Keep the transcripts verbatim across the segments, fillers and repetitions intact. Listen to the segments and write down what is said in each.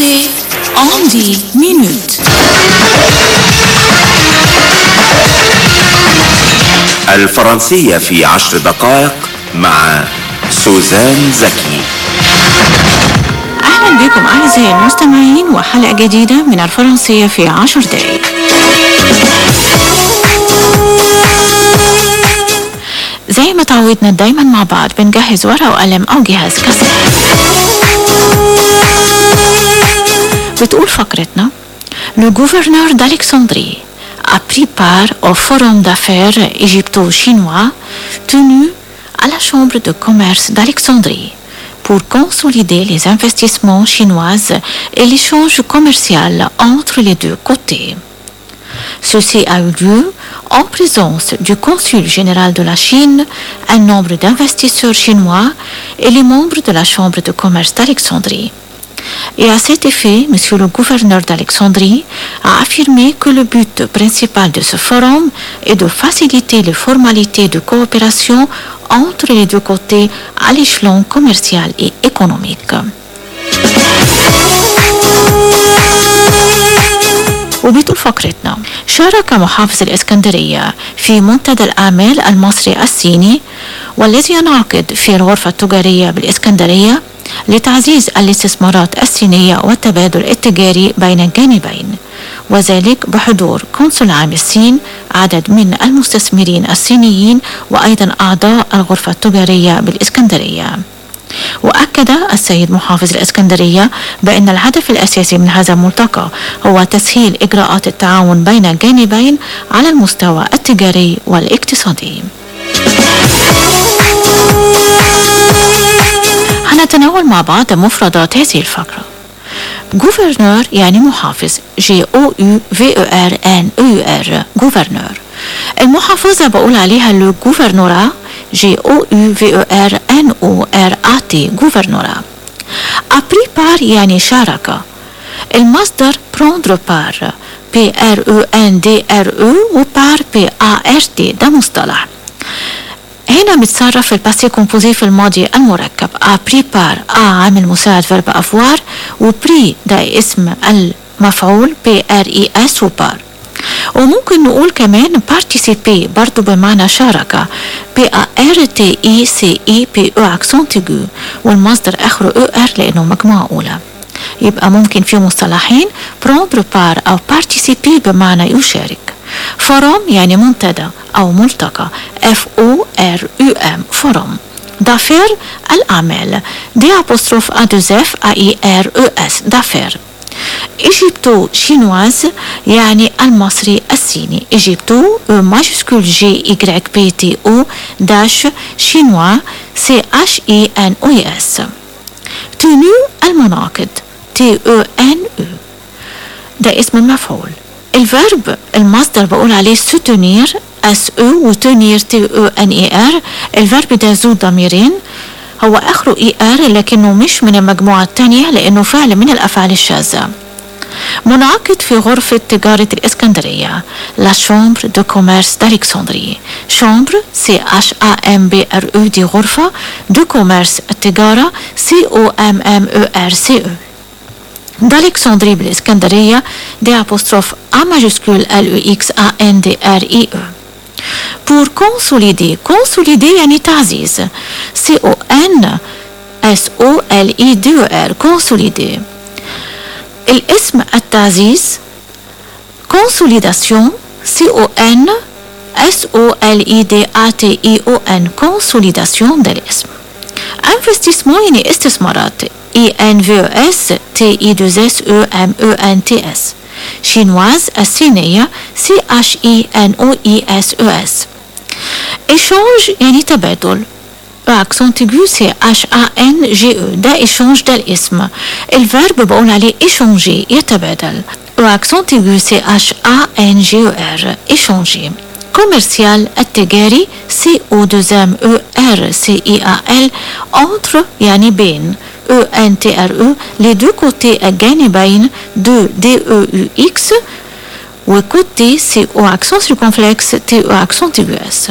Français en dix minutes. الفرنسية في عشر دقائق مع سوزان زكي. أهلا بكم أعزائي المستمعين وحلقة جديدة من الفرنسية في عشر دقائق. زي ما تعودنا دايما مع بعض بنجهز ورقة وقلم أو جهاز كاسيت. بتقول فقرتنا: Le gouverneur d'Alexandrie a pris part au forum d'affaires égypto-chinois tenu à la chambre de commerce d'Alexandrie pour consolider les investissements chinois et l'échange commercial entre les deux côtés. Ceci a eu lieu en présence du consul général de la Chine, un nombre d'investisseurs chinois et les membres de la chambre de commerce d'Alexandrie. Et à cet effet, monsieur le gouverneur d'Alexandrie a affirmé que le but principal de ce forum est de faciliter les formalités de coopération entre les deux côtés à l'échelon commercial et économique. وبطول فقرتنا: شارك محافظ الإسكندرية في منتدى الأعمال المصري الصيني والذي ينعقد في الغرفة التجارية بالإسكندرية لتعزيز الاستثمارات الصينية والتبادل التجاري بين الجانبين، وذلك بحضور قنصل عام الصين، عدد من المستثمرين الصينيين وأيضا أعضاء الغرفة التجارية بالإسكندرية. وأكد السيد محافظ الإسكندرية بأن الهدف الأساسي من هذا الملتقى هو تسهيل إجراءات التعاون بين الجانبين على المستوى التجاري والاقتصادي. هنتناول مع بعض مفردات هذه الفقرة. gouverneur يعني محافظ، جي او يو في او ار ان او يو ار gouverneur. المحافظة بقول عليها لو gouvernorat، جي او يو في او ار ان او ار ا تي gouvernorat. a pris part يعني شارك. المصدر prendre part، بي ار او ان دي ار او و par بي ا ار تي، ده مصطلح. هنا بتصرف الباسي كومبوزي في الماضي المركب. a pris part، a عامل مساعد فيرب افوار، و بري ده اسم المفعول، بي ار اي اس و بار. وممكن نقول كمان participer برضو بمعنى شارك، بي ا ار تي اي سي اي بي او اكسنت ايجو، والمصدر اخره او ار لانه مجموعة اولى. يبقى ممكن في مصطلحين prendre part او participer بمعنى يشارك. فورم يعني منتدى أو ملتقى، اف او ار يو ام فورم. d'affaires الأعمال، دي apostrophe a deux f a i r e s d'affaires. إيجيبتو شينواز يعني المصري الصيني، إيجيبتو ماجسكول جي y b t o داش شينوا c h i n o s. تونو المنعقد، t e n e، ده اسم المفعول. الفيرب المصدر بقول عليه soutenir اس او و tenir t e n e r. الفيرب ده ذو ضميرين، هو اخره اي ار لكنه مش من المجموعة التانية لانه فعل من الافعال الشاذة. منعقد في غرفة تجارة الإسكندرية، لا شامبر دو كوميرس d'Alexandrie. شامبر سي اش ا ام بي ار او دي غرفة، دو كوميرس التجارة سي او ام ام او ار سي او. d'Alexandrie بالإسكندرية، دي apostrophe A majuscule L E X A N D R I E. pour consolider، consolider يعني تعزيز، C O N S O L I D E R consolider. الاسم التعزيز consolidation، C O N S O L I D A T I O N consolidation ده الاسم. investissement يعني استثمارات، I N V E S T I deux S E M E N T S. شينواز الصينية، C H I N O I S E S. échange يعني تبادل، accent aigu C H A N G E، ده échange ده الاسم. الفيرب بقول عليه échanger يتبادل، accent aigu C H A N G E R échanger. commercial التجاري، C O deux M E R C I A L entre يعني بين، E N T R E les deux côtés الجانبين، de D E U X و côté C O accent circonflexe T E accent aigu S.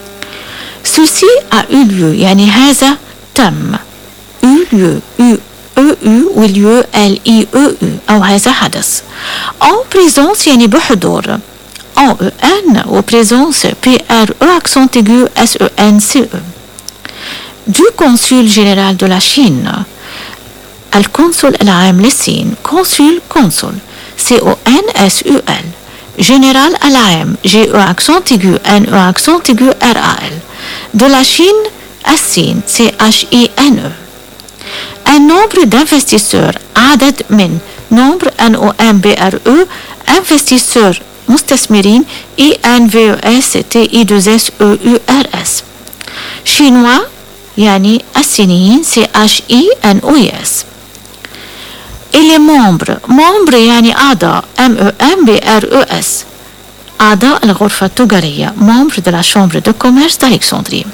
ceci a eu lieu يعني هذا تم، eu lieu U E U واليو L I E U أو هذا حدث. En présence يعني بحضور En E N و présence P R E accent aigu S E N C E. Du consul général de la Chine القنصل العام للصين. Consul consul C O N S U L. Général العام G E accent aigu N E accent aigu R A L. De la Chine الصين C H I N E. Un nombre d'investisseurs عدد من nombre N O M B R E investisseurs مستثمرين I N V E S T I deux S E U R S. Chinois يعني الصينيين C H I N O S. Et les membres membres يعني أعضاء M E M B R E S أعضاء الغرفة التجارية membres de la chambre de commerce d'Alexandrie.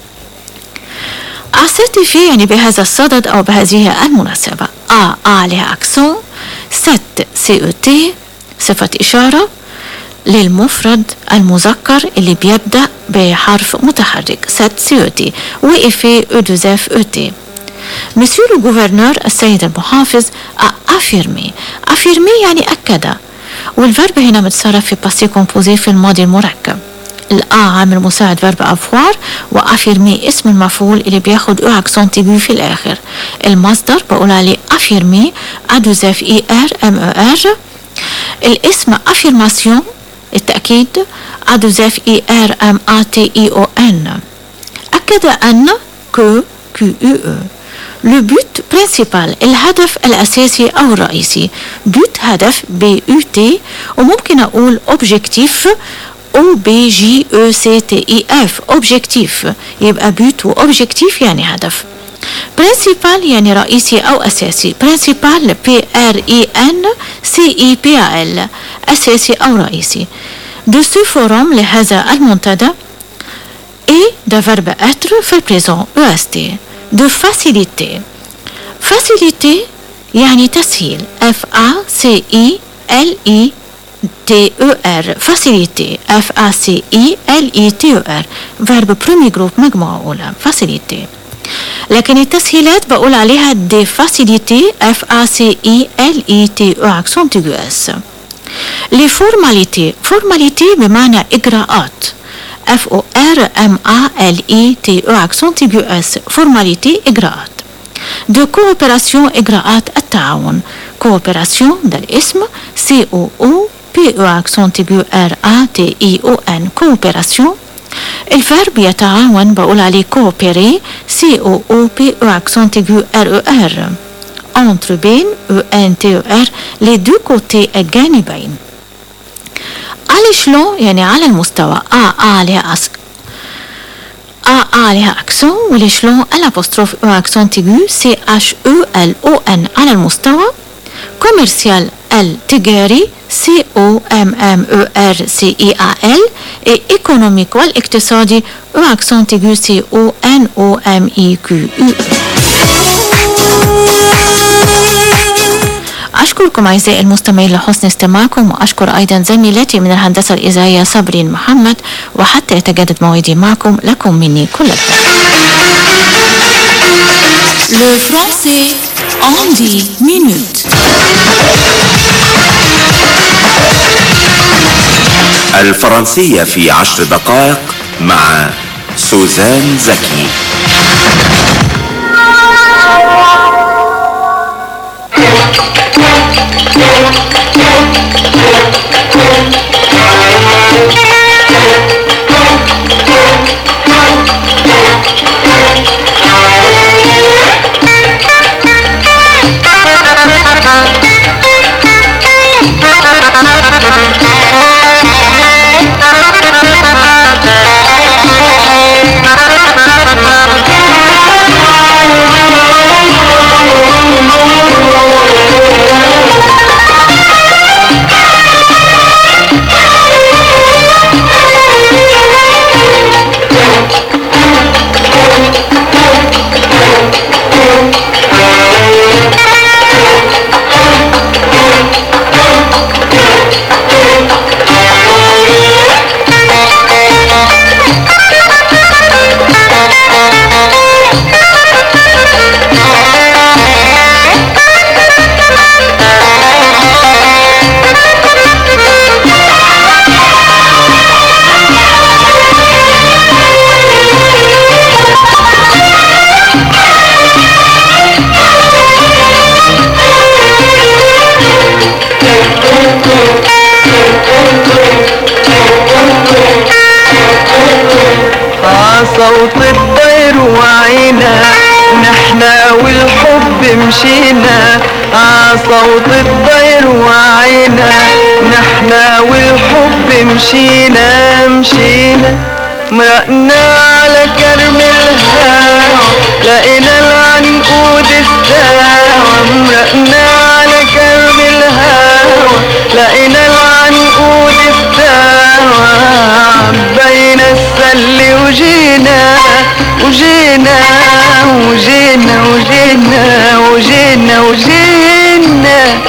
أسيرتيفي يعني بهذا الصدد أو بهذه المناسبة. A عليها أكسون. ست C E T صفة إشارة للمفرد المذكر اللي بيبدأ بحرف متحرك ست C E T وإفي E deux F E T. مسيو لو غوفرنور السيد المحافظ أفيرمي. أفيرمي يعني أكد والفرب هنا متصرف في باسي كومبوزي في الماضي المركب. الآ عامل مساعد فيرب افوار وافيرمي اسم المفعول اللي بياخد او اكسنت ايجو في الاخر. المصدر بقول عليه افيرمي ادوزاف اي ار ام او ار. الاسم افيرماسيون التاكيد ادوزاف اي ار ام ا تي اي او ان. اكد ان كو كيو او. لو بوت برينسيبال الهدف الاساسي او الرئيسي. بوت هدف بي يو تي وممكن اقول اوبجيكتيف O B J E C T I F objectif يبقى but و objectif يعني هدف. principal يعني رئيسي أو أساسي. principal P R I N C I P A L أساسي أو رئيسي. de ce forum لهذا المنتدى et de verbe être في البريزون E S T. de faciliter faciliter يعني تسهيل F A C I L I T E R faciliter F A C I L I T E R verbe premier groupe مجموعة أولى faciliter. لكن التسهيلات بقول عليها de faciliter F A C I L I T E accent aigu S. les formalités formalités بمعنى إجراءات F O R M A L I T E accent aigu S formalité إجراءات. de coopération إجراءات التعاون coopération ده الاسم C O O P E accent aigu R A T I O N coopération. الفرب يتعاون بقول عليه coopérer C O O P E accent aigu R E R. entre بين E N T E R les deux côtés الجانبين. على شلون يعني على المستوى A A عليها أس A A عليها أكسون والشلون الأبوستروف E accent aigu C H E L O N على المستوى. commercial التجاري C O M M E R C I A L et économique والاقتصادي E accent aigu C O N O M I Q U. أشكركم أعزائي المستمعين لحسن استماعكم وأشكر أيضا زميلتي من الهندسة الإذاعية صابرين محمد وحتى يتجدد موعدي معكم لكم مني كل الخير. Le français en dix minutes. الفرنسية في عشر دقائق مع سوزان زكي. Thank you. صوت الطير وعينا، نحنا والحب مشينا مشينا، مرقنا على كرم الهوى، لقينا العنقود الساوى، مرقنا على كرم الهوى، لقينا العنقود الساوى، عبينا السل وجينا وجينا وجينا وجينا وجينا وجينا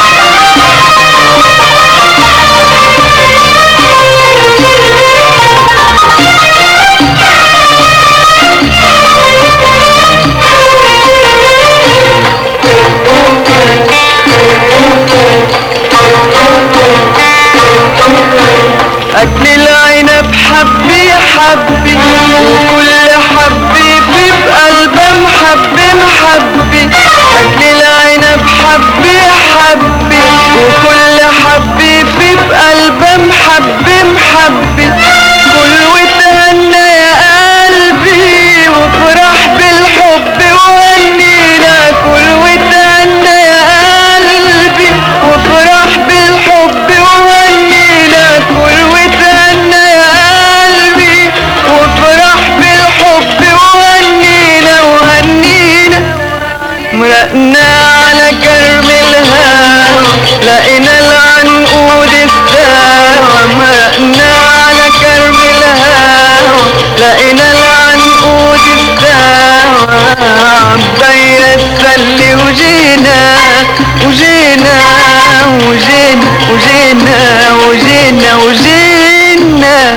أكل العنب حبي حبي، وكل حبي في بقلبه محبي محبي، أكل العنب حبي حبي، وكل حبي في بقلبه محبي محبي، كل وتهنى يا قلبي وفرح بالحب وهنينا، كل وتهنى يا قلبي وفرح بالحب وهنينا، كل وتهنى يا قلبي وفرح بالحب وهنينا وهنينا، مرقنا على كرم الهوى، لقينا العنقود الساوى، مرقنا على كرم الهوى، لقينا العنقود الساوى، عبينا السل وجينا وجينا وجينا وجينا وجينا وجينا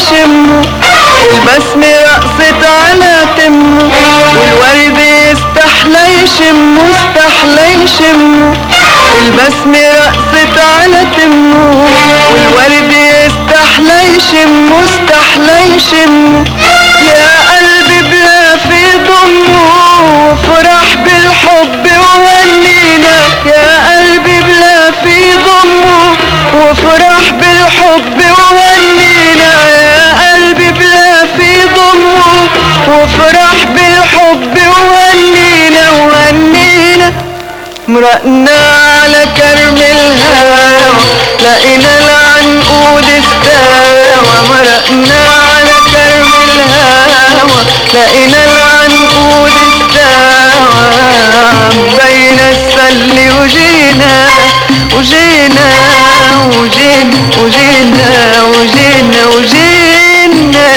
يشمه، البسمة رقصت على تمه، والورد يستحلى يشمه استحلى يشمه، البسمة رقصت على تمه، والورد يستحلى يشمه استحلى يشمه، يا قلبي بلا في ضمه فرح بالحب وهنينا، يا قلبي بلا في ضمه وفرح بالحب وهنينا، يا قلبي بلا في ضمه وفرح بالحب وهنينا وهنينا، مرقنا على كرم الهوى لقينا العنقود استوى، مرقنا على كرم الهوى لقينا العنقود استوى، بين السل وجينا وجينا وجينا وجينا وجينا وجينا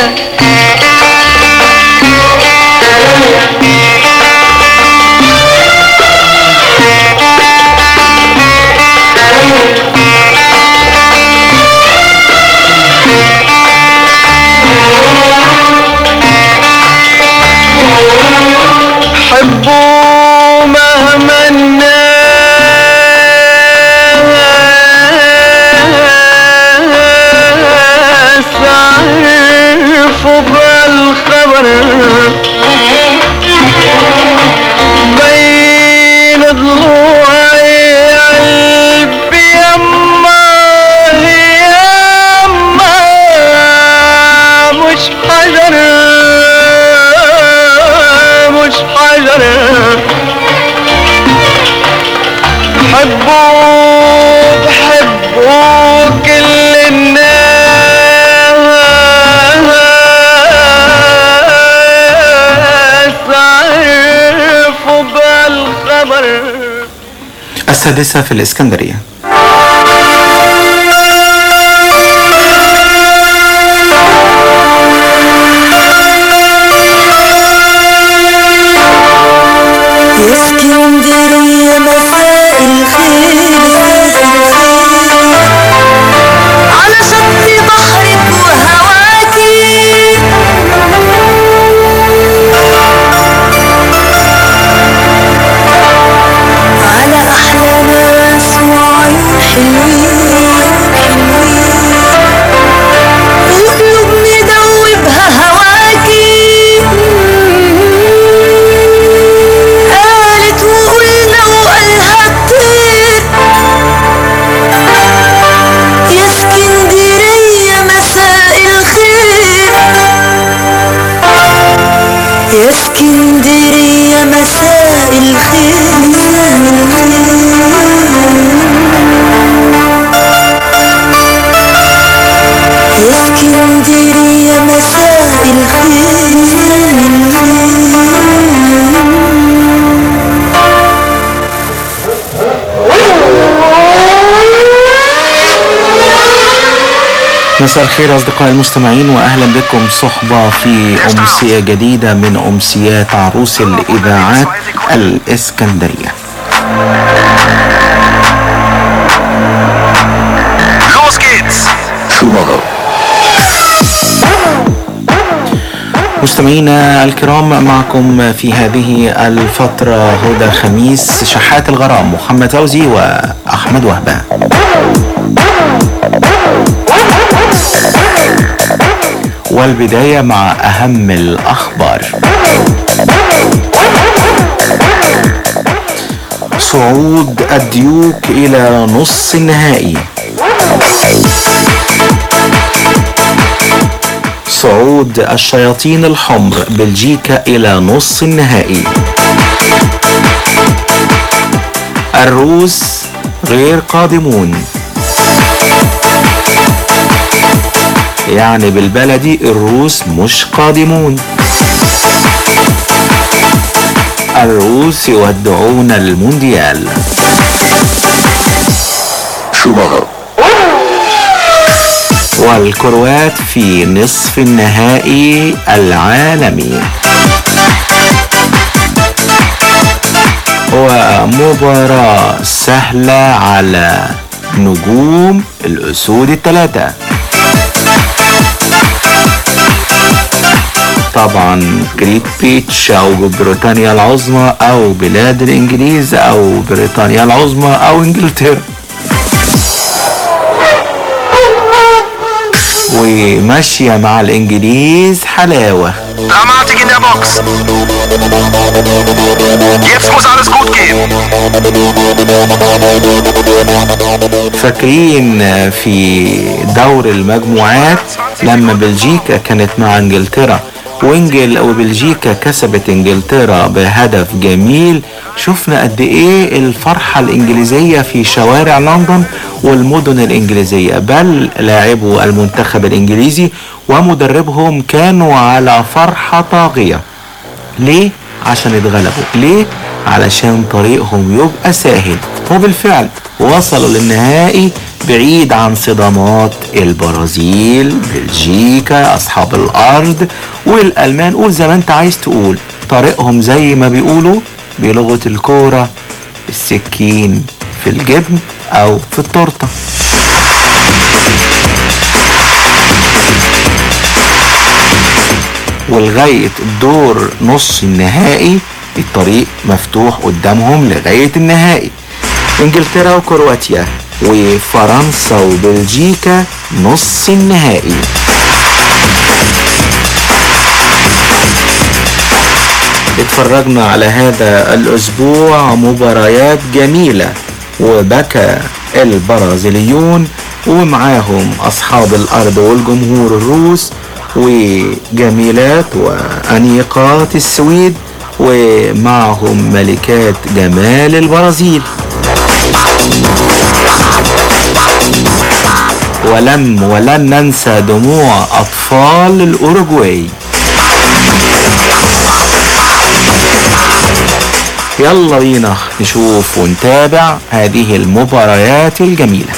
حبوا مهما الناس عرفوا بالخبر، بين ضلوعي قلبي يما يما مش حجر مش حجر، حبوا بحبوا كل الناس عرفوا بالخبر. السادسة في الإسكندرية. اسكندرية مساء الخير، على شط بحرك وهواكي، على أحلى ناس وعيون حلوين وقلوب مدوبها هواكي، يا اسكندرية مساء الخير، يا اسكندرية مساء الخير. مساء الخير أصدقائي المستمعين، وأهلا بكم صحبة في أمسية جديدة من أمسيات عروس الإذاعات الإسكندرية. مستمعينا الكرام، معكم في هذه الفترة هدى خميس، شحات الغرام، محمد فوزي وأحمد وهبة. والبداية مع أهم الأخبار. صعود الديوك إلى نص النهائي. صعود الشياطين الحمر بلجيكا إلى نص النهائي. الروس غير قادمون، يعني بالبلدي الروس مش قادمون. الروس يودعون المونديال. والكروات في نصف النهائي العالمي. ومباراة سهلة على نجوم الأسود الثلاثة. طبعا جريت بيتش او بريطانيا العظمى او بلاد الانجليز او بريطانيا العظمى او انجلترا. وماشية مع الانجليز حلاوة. Dramatik in der Box. Jetzt muss alles gut gehen. فاكرين في دور المجموعات لما بلجيكا كانت مع انجلترا وانجل وبلجيكا كسبت انجلترا بهدف جميل؟ شفنا قد ايه الفرحة الانجليزية في شوارع لندن والمدن الانجليزية، بل لاعبو المنتخب الانجليزي ومدربهم كانوا على فرحة طاغية. ليه؟ عشان اتغلبوا. ليه؟ علشان طريقهم يبقى سهل. وبالفعل وصلوا للنهائي بعيد عن صدامات البرازيل، بلجيكا، اصحاب الارض والالمان. قول زي ما انت عايز تقول، طريقهم زي ما بيقولوا بلغة الكورة السكين في الجبن او في التورته. ولغاية الدور نص النهائي الطريق مفتوح قدامهم لغاية النهائي. انجلترا وكرواتيا وفرنسا وبلجيكا نص النهائي. اتفرجنا على هذا الاسبوع مباريات جميلة وبكى البرازيليون ومعاهم اصحاب الارض والجمهور الروس، وجميلات وانيقات السويد ومعهم ملكات جمال البرازيل. ولم ولن ننسى دموع اطفال الاوروغواي. يلا بينا نشوف ونتابع هذه المباريات الجميلة.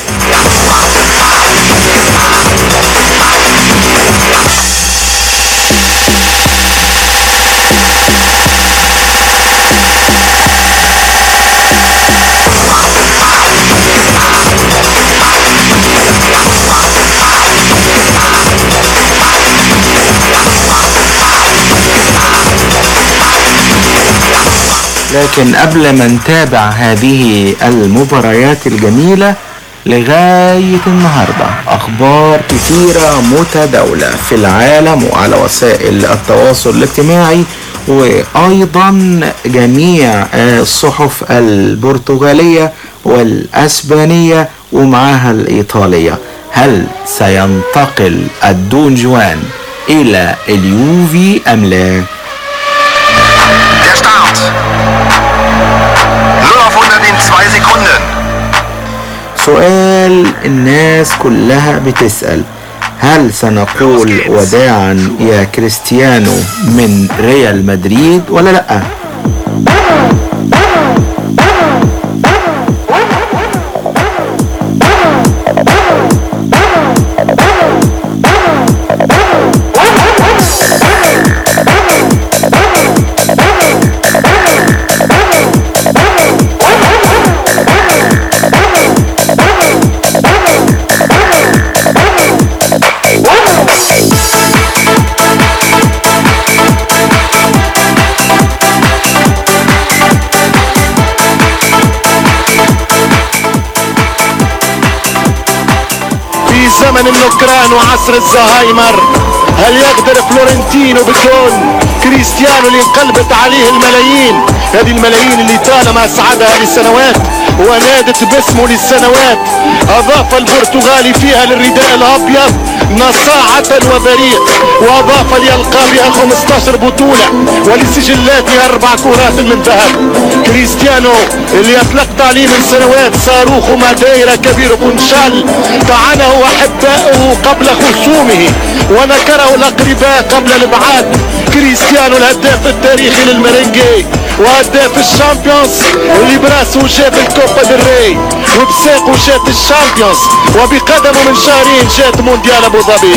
لكن قبل ما نتابع هذه المباريات الجميلة لغاية النهاردة أخبار كثيرة متداولة في العالم وعلى وسائل التواصل الاجتماعي وأيضا جميع الصحف البرتغالية والأسبانية ومعها الإيطالية. هل سينتقل الدون جوان إلى اليوفي أم لا؟ سؤال الناس كلها بتسأل، هل سنقول وداعا يا كريستيانو من ريال مدريد ولا لأ؟ زمن النكران وعصر الزهايمر، هل يقدر فلورنتينو بجول كريستيانو اللي انقلبت عليه الملايين؟ هذه الملايين اللي طالما اسعدها لسنوات ونادت باسمه للسنوات، اضاف البرتغالي فيها للرداء الابيض نصاعة وبريق، واضاف لألقابها خمسة عشر بطولة ولسجلاته اربع كرات من ذهب. كريستيانو اللي اطلقت عليه من سنوات صاروخ ماديرا كبير بنشال، طعنه احباؤه قبل خصومه ونكره الاقرباء قبل الابعاد. كريستيانو الهداف التاريخي للمرنجي وهداف الشامبيونز اللي براسه شاف الكوبا دالري وبساقه شاف الشامبيونز وبقدمه من شهرين شاف مونديال ابو ظبي.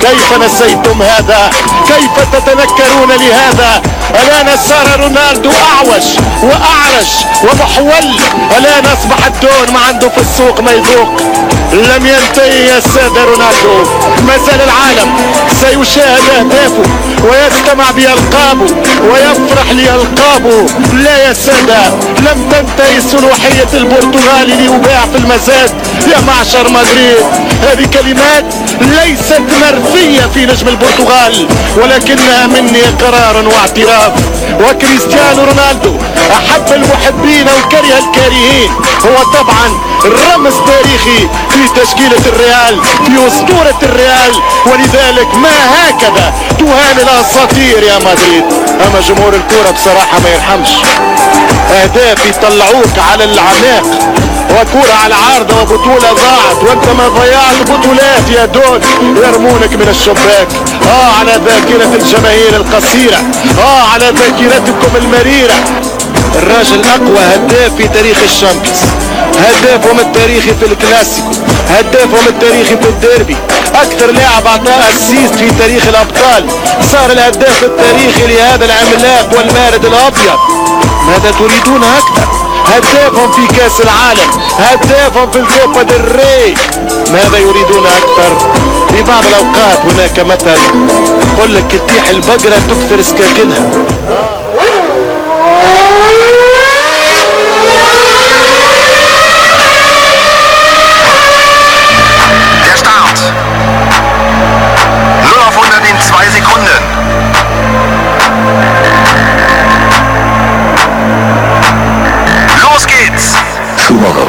كيف نسيتم هذا؟ كيف تتنكرون لهذا؟ الآن صار رونالدو أعوج وأعرج ومحول. الآن أصبح الدون ما عنده في السوق ما يذوق. لم ينتهي يا سادة رونالدو، ما زال العالم سيشاهد أهدافه ويجتمع بألقابه ويفرح لألقابه. لا يا سادة، لم تنتهي صلوحية البرتغال ليباع في المزاد يا معشر مدريد. هذه كلمات ليست مرثية في نجم البرتغال، ولكنها مني قرار واعتراف. وكريستيانو رونالدو أحب المحبين وكره الكارهين، هو طبعا رمز تاريخي في تشكيلة الريال، في أسطورة الريال، ولذلك ما هكذا تهان الأساطير يا مدريد. أما جمهور الكرة بصراحة ما يرحمش، أهداف يطلعوك على العماق وكرة على عارضة وبطولة ضاعت وانت ما ضيعت بطولات يا دون، يرمونك من الشباك. اه على ذاكرة الجماهير القصيرة، اه على ذاكرتكم المريرة. الراجل اقوى هداف في تاريخ الشامبيونز، هدافهم التاريخي في الكلاسيكو، هدافهم التاريخي في الديربي، اكثر لاعب اعطاه اسيست في تاريخ الابطال، صار الهداف التاريخي لهذا العملاق والمارد الابيض. ماذا تريدون اكثر؟ هدافهم في كاس العالم، هدافهم في الكوبا ديل ري. ماذا يريدون اكثر؟ في بعض الاوقات هناك مثل يقول لك تطيح البقرة تكثر سكاكنها. Der Start. null auf hundert in zwei Sekunden. Los geht's. Schumacher.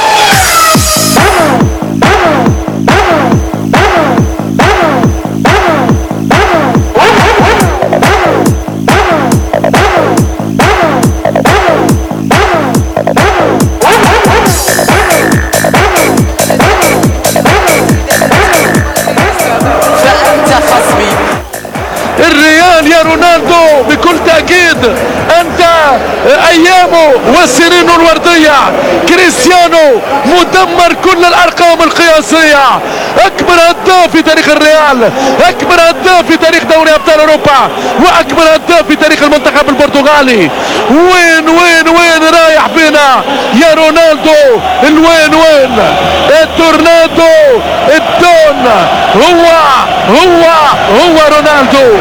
الريال يا رونالدو بكل تأكيد أنت أيامه والسنين الوردية. كريستيانو مدمر كل الأرقام القياسية، أكبر هداف في تاريخ الريال، أكبر هداف في تاريخ دوري أبطال أوروبا، وأكبر هداف في تاريخ المنتخب البرتغالي. وين وين وين رايح بنا يا رونالدو؟ الوين وين؟ التورنادو، الدون، هو هو هو رونالدو.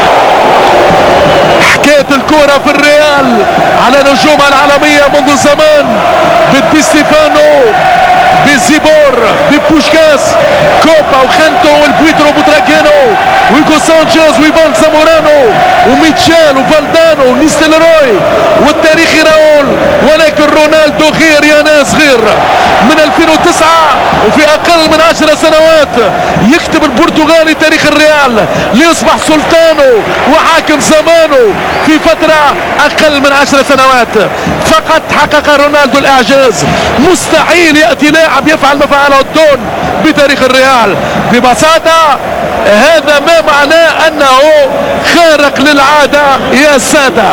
حكاية الكرة في الريال على نجومها العالمية منذ زمان، بدي ستيفانو، بزيبور، ببوشكاس، كوبا وخانتو والبويترو بوتراكينو ويجو سانشيز ويفان زامورانو وميتشيل وفالدانو ونيستلروي والتاريخي راول. ولكن رونالدو غير يا ناس، غير من ألفين وتسعة وفي أقل من عشر سنوات يكتب البرتغالي تاريخ الريال ليصبح سلطانه وحاكم زمانه في فترة أقل من عشر سنوات. فقط حقق رونالدو الإعجاز. مستحيل يأتي لاعب يفعل ما فعله الدون بتاريخ الريال. ببساطة هذا ما معناه أنه خارق للعادة يا سادة.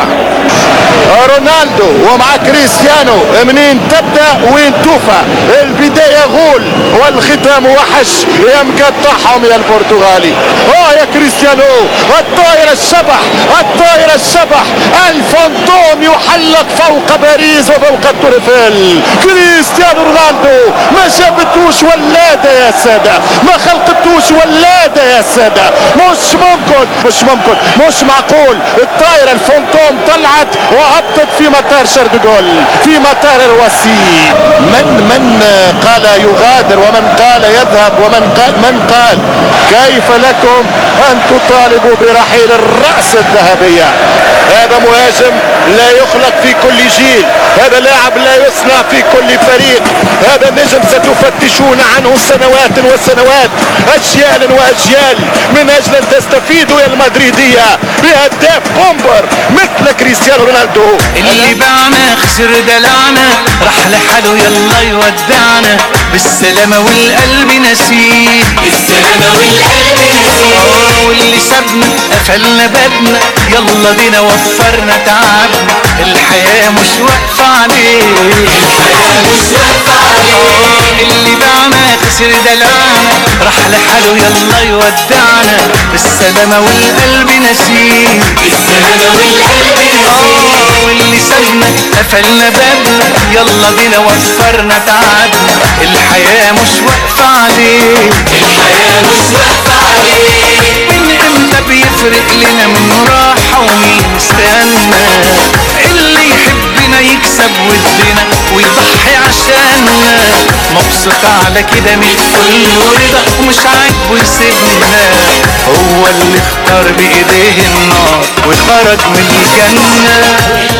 رونالدو ومع كريستيانو منين تبدأ وين توفى، البداية غول والختام وحش يمقطعهم يا البرتغالي. اه يا كريستيانو، الطائر الشبح، الطائر الشبح، الفانتوم يحلق فوق باريس وفوق التوريفيل. كريستيانو رونالدو ما جابتوش ولادة يا سادة، ما خلقتوش ولادة يا سادة. مش ممكن مش ممكن مش معقول. الطائرة الفانتوم طلعت وهبطت في مطار شاردوغول، في مطار الوسيم. من من قال يغادر ومن قال يذهب ومن قال من قال كيف لكم ان تطالبوا برحيل الرأس الذهبية؟ هذا مهاجم لا يخلق في كل جيل، هذا لاعب لا يصنع في كل فريق، هذا نجم ستفتشون عنه سنوات وسنوات، اجيال واجيال، من اجل ان تستفيدوا يا المدريدية بهداف بومبر مثل كريستيانو رونالدو. اللي باعنا خسر دلعنا، راح لحاله يلا يودعنا، بالسلامة والقلب نسيه، بالسلامة والقلب نسيه. واللي سابنا قفل قفلنا بابنا يلا بينا وفرنا تعبنا، الحياة مش واقفة عليه، الحياة مش واقفة عليه. اللي باعنا خسر دلعنا راح لحاله يلا يودعنا، بالسلامة والقلب نسيه، بالسلامة والقلب نسيه. واللي سابنا قفلنا بابنا يلا بينا وفرنا تعبنا، الحياة مش واقفة عليه، الحياة مش واقفة عليه. من امتى بيفرق لنا من راحة ومين استنى، اللي يحبنا يكسب ودنا ويضحي عشاننا، مبسوط على كده من كل ورضا ومش عاجبه يسيبنا، هو اللي اختار بايديه النار وخرج من الجنة.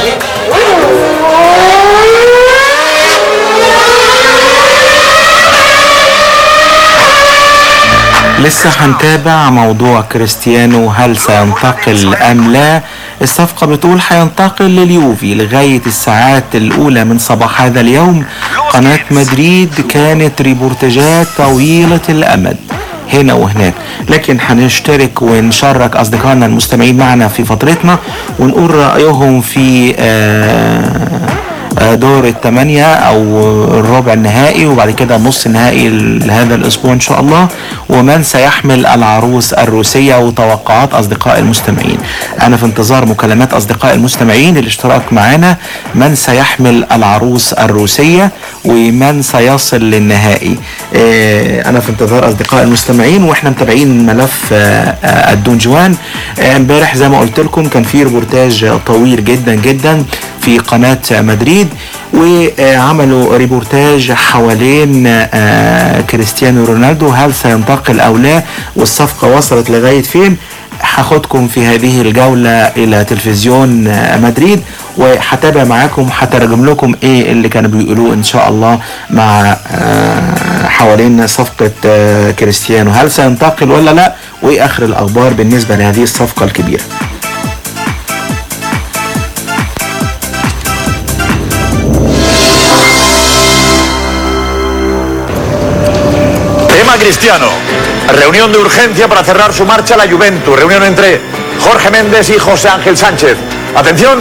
لسه هنتابع موضوع كريستيانو، هل سينتقل أم لا؟ الصفقة بتقول هينتقل لليوفي لغاية الساعات الأولى من صباح هذا اليوم. قناة مدريد كانت ريبورتاجات طويلة الأمد هنا وهناك، لكن هنشترك ونشارك أصدقائنا المستمعين معنا في فترتنا ونقول رأيهم في آه دور الثمانية او الربع النهائي وبعد كده نص النهائي لهذا الاسبوع ان شاء الله، ومن سيحمل العروس الروسية وتوقعات اصدقاء المستمعين. انا في انتظار مكالمات اصدقاء المستمعين الاشتراك معنا، من سيحمل العروس الروسية ومن سيصل للنهائي. اه انا في انتظار اصدقاء المستمعين واحنا متابعين ملف اه الدونجوان. امبارح اه زي ما قلت لكم كان في ريبورتاج طويل جدا جدا في قناة مدريد، وعملوا ريبورتاج حوالين كريستيانو رونالدو، هل سينتقل أو لا، والصفقة وصلت لغاية فين. هاخدكم في هذه الجولة إلى تلفزيون مدريد وهتابع معاكم، هترجم لكم إيه اللي كانوا بيقولوه إن شاء الله مع حوالين صفقة كريستيانو، هل سينتقل ولا لا، وإيه آخر الأخبار بالنسبة لهذه الصفقة الكبيرة. Cristiano, reunión de urgencia para cerrar su marcha a la Juventus, reunión entre Jorge Méndez y José Ángel Sánchez. Atención.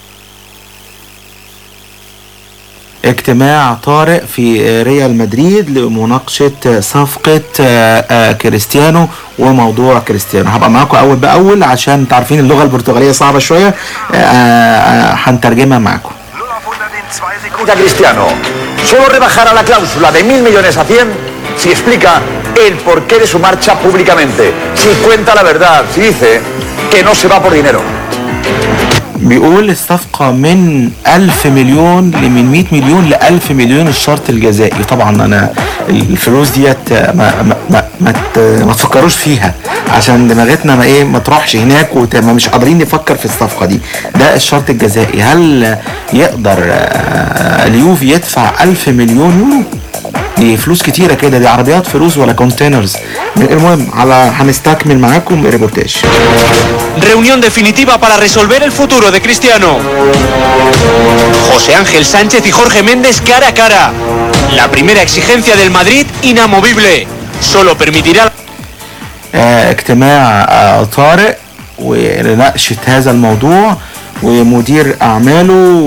اجتماع طارئ في ريال مدريد لمناقشة صفقة كريستيانو وموضوع كريستيانو. هبقى معاكم أول بأول عشان تعرفين اللغة البرتغالية صعبة شوية، هنترجمها معاكم. Cristiano solo rebajará la cláusula de mil millones a cien si explica el porqué de su marcha públicamente, si cuenta la verdad, si dice que no se va por dinero. بيقول الصفقة من ألف مليون لمن مئة مليون لألف مليون الشرط الجزائي. طبعا أنا الفلوس ديت ما ما ما, ما, ما تفكروش فيها عشان دماغتنا ما إيه ما تروحش هناك وما مش قادرين نفكر في الصفقة دي. ده الشرط الجزائي. هل يقدر اليوفي يدفع ألف مليون يورو؟ دي فلوس كتيرة كده، دي عربيات فلوس ولا كونتينرز. المهم على هنستكمل معاكم الريبورتاج. Reunión definitiva para resolver el futuro de Cristiano. José Ángel Sánchez y Jorge Méndez cara a cara. La primera exigencia del Madrid inamovible. Solo permitirá اجتماع طارئ ولناقشة هذا الموضوع، ومدير أعماله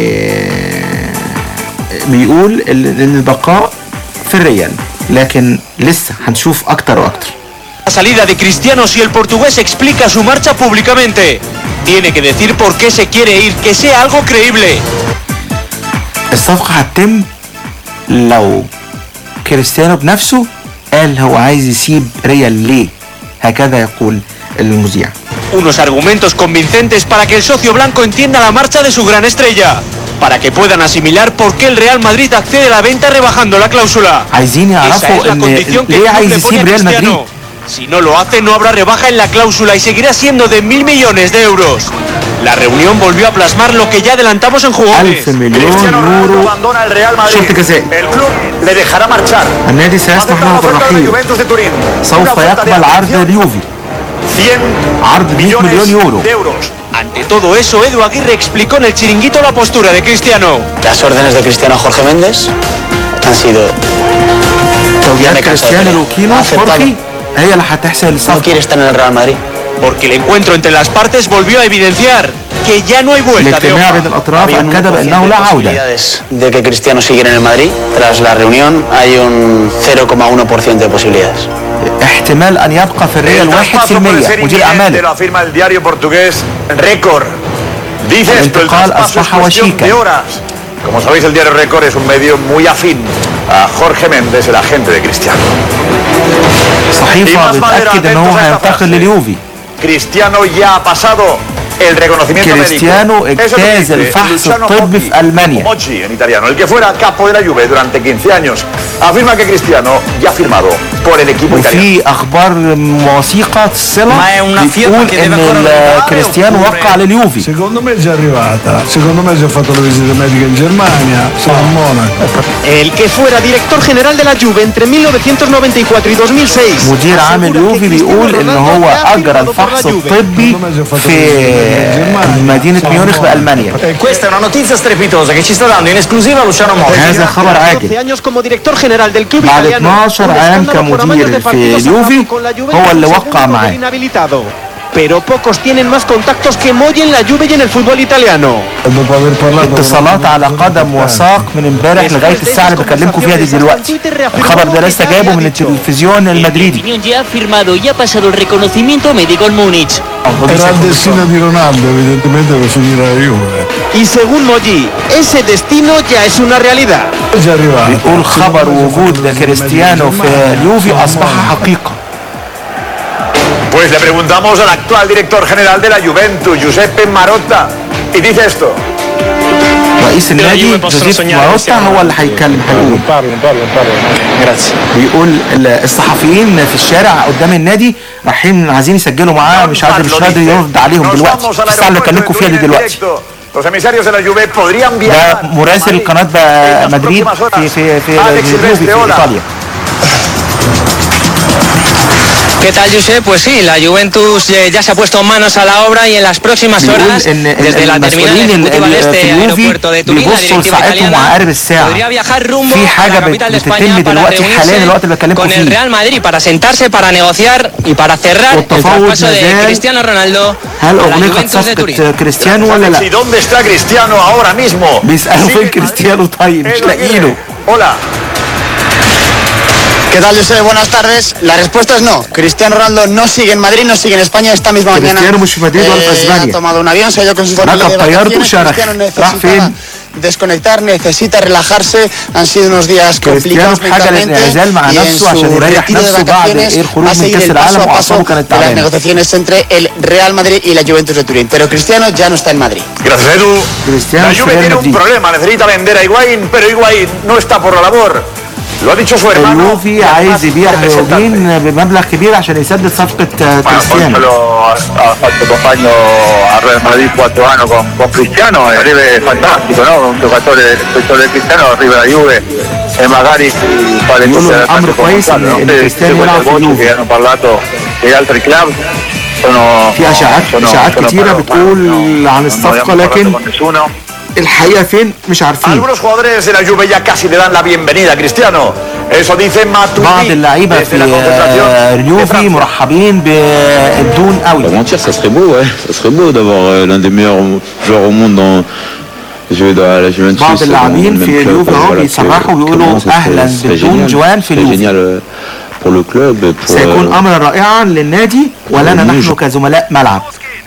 بيقول ان البقاء في الريال، لكن لسه هنشوف اكتر واكتر. La salida de Cristiano si el portugués explica su marcha públicamente. Tiene que decir por qué se quiere ir, que sea algo creíble. الصفقة هتتم لو كريستيانو بنفسه قال هو عايز يسيب ريال ليه، هكذا يقول المذيع. Unos argumentos convincentes para que el socio blanco entienda la marcha de su gran estrella, para que puedan asimilar por qué el Real Madrid accede a la venta rebajando la cláusula. عايزين يعرفوا ان ليه عايز يسيب ريال مدريد. Si no lo hace, no habrá rebaja en la cláusula y seguirá siendo de mil millones de euros. La reunión volvió a plasmar lo que ya adelantamos en jugones. Cristiano Ronaldo abandona el Real Madrid. El club le dejará marchar. النادي سيسمح له بالرحيل. سوف يقبل عرض اليوفي. عرض مئة مليون يورو. Ante todo eso, Edu Aguirre explicó en el chiringuito la postura de Cristiano. Las órdenes de Cristiano Jorge Méndez han sido توجيهات كريستيانو لوكيلو خورخي هي اللي هتحصل الصفقة. No quiere estar en el Real Madrid. porque el encuentro entre las partes volvió a evidenciar que ya no hay vuelta de الاجتماع بين hoja. الأطراف أكد بأنه لا عودة. de que Cristiano siga en el Madrid. Tras la reunión hay un cero coma uno por ciento de posibilidades. احتمال أن يبقى في الريال واحد في المية. مدير أعماله lo afirma el diario portugués Record. Dice esto, el الانتقال traspaso es أصبح cuestión وشيكا. de horas. Como sabéis, el diario Record es un medio muy afín a Jorge Méndez, el agente de Cristiano. صحيفة بتأكد أنه هينتقل لليوفي. Cristiano ya ha pasado el reconocimiento Cristiano médico. Eso اجتاز dice الفحص Luciano الطبي في ألمانيا. Mochi, en italiano, el que fuera capo de la Juve durante quince años, afirma que Cristiano ya ha firmado por el equipo italiano. وفي أخبار وثيقة صلة بتقول إن كريستيانو وقع على اليوفي. Secondo me è già arrivata, secondo me già fatto la visita medica in Germania, sono a Monaco. El que fuera director general de la Juve entre mil novecientos noventa y cuatro y dos mil seis. مدير عام اليوفي بيقول إن هو أجرى الفحص الطبي في مدينة ميونخ بألمانيا. Questa è una notizia strepitosa che ci sta dando in esclusiva Luciano Mochi. هذا خبر عاجل. بعد اثناشر عام كمدير في اليوفي هو اللي وقع معاه. Pero pocos tienen más contactos que Moy en la Juve y en el fútbol italiano. اتصالات على قدم وساق من امبارح لغايه الساعه اللي بكلمكم فيها دي دلوقتي. الخبر ده لسه جايبه من التلفزيون المدريدي. Ya ha firmado y ha pasado el reconocimiento médico en Múnich. Era il destino di Ronaldo, evidentemente per finire la Juve. Y según Moy, ese destino ya es una realidad. È già arrivato. بيقول خبر وجود كريستيانو في اليوفي اصبح حقيقه. Pues le preguntamos al actual director general de la Juventus, Giuseppe Marotta, y dice esto. رئيس النادي جوزيف ماروتا هو اللي هيتكلم هيقول. بيقول الصحفيين في الشارع قدام النادي رايحين عايزين يسجلوا معاه مش عارف مش قادر يرد عليهم دلوقتي. الساعه اللي بكلمكم فيها دي دلوقتي. ده مراسل قناه مدريد في في في اليوفي في ايطاليا. ¿Qué tal, Josep? Pues sí, la Juventus ya se ha puesto manos a la obra y en las próximas horas, desde la terminal ejecutiva de este aeropuerto de Turín, la directiva italiana podría viajar rumbo a la capital de España para reunirse con el Real Madrid para sentarse, para negociar y para cerrar el traspaso de Cristiano Ronaldo a la Juventus de Turín. ¿Y dónde está Cristiano ahora mismo? بيسألوا فين كريستيانو طيب مش لاقيينه. Hola. ¿Qué tal, José? Buenas tardes. La respuesta es no. Cristiano Ronaldo no sigue en Madrid, no sigue en España. Esta misma mañana eh, ha tomado un avión, se ha ido con sus familia de vacaciones. Cristiano necesita desconectar, necesita relajarse. Han sido unos días complicados mentalmente y en su retiro de vacaciones va a seguir el paso a paso de las negociaciones entre el Real Madrid y la Juventus de Turín. Pero Cristiano ya no está en Madrid. Gracias, Edu. La Juve tiene un problema, necesita vender a Higuaín, pero Higuaín no está por la labor. Lo ha dicho su hermano. اليوفي عايز يبيع هيروين بمبلغ كبير عشان يسدد صفقة كريستيانو. Ha accompagno a Real Madrid quattro anni con, con Cristiano, arriva fantastico, no? Un giocatore del settore del Cristiano arriva alla Juve e magari fa le cose da tanto comandare. Cristiano le voci che hanno parlato degli altri club sono في اشاعات اشاعات كتيرة بتقول عن الصفقة لكن الحقيقة فين مش عارفين. Algunos jugadores de la Juve ya casi le dan la bienvenida a Cristiano. Eso dice Matuidi. بعض اللعيبة في اليوفي مرحبين بالدون قوي. Ça serait beau, ouais. Ça serait beau d'avoir l'un des meilleurs joueurs au monde dans بعض اللاعبين في اليوفي اهو بيصرحوا ويقولوا اهلا بالدون جوان في اليوفي. سيكون امرا رائعا للنادي ولنا نحن كزملاء ملعب.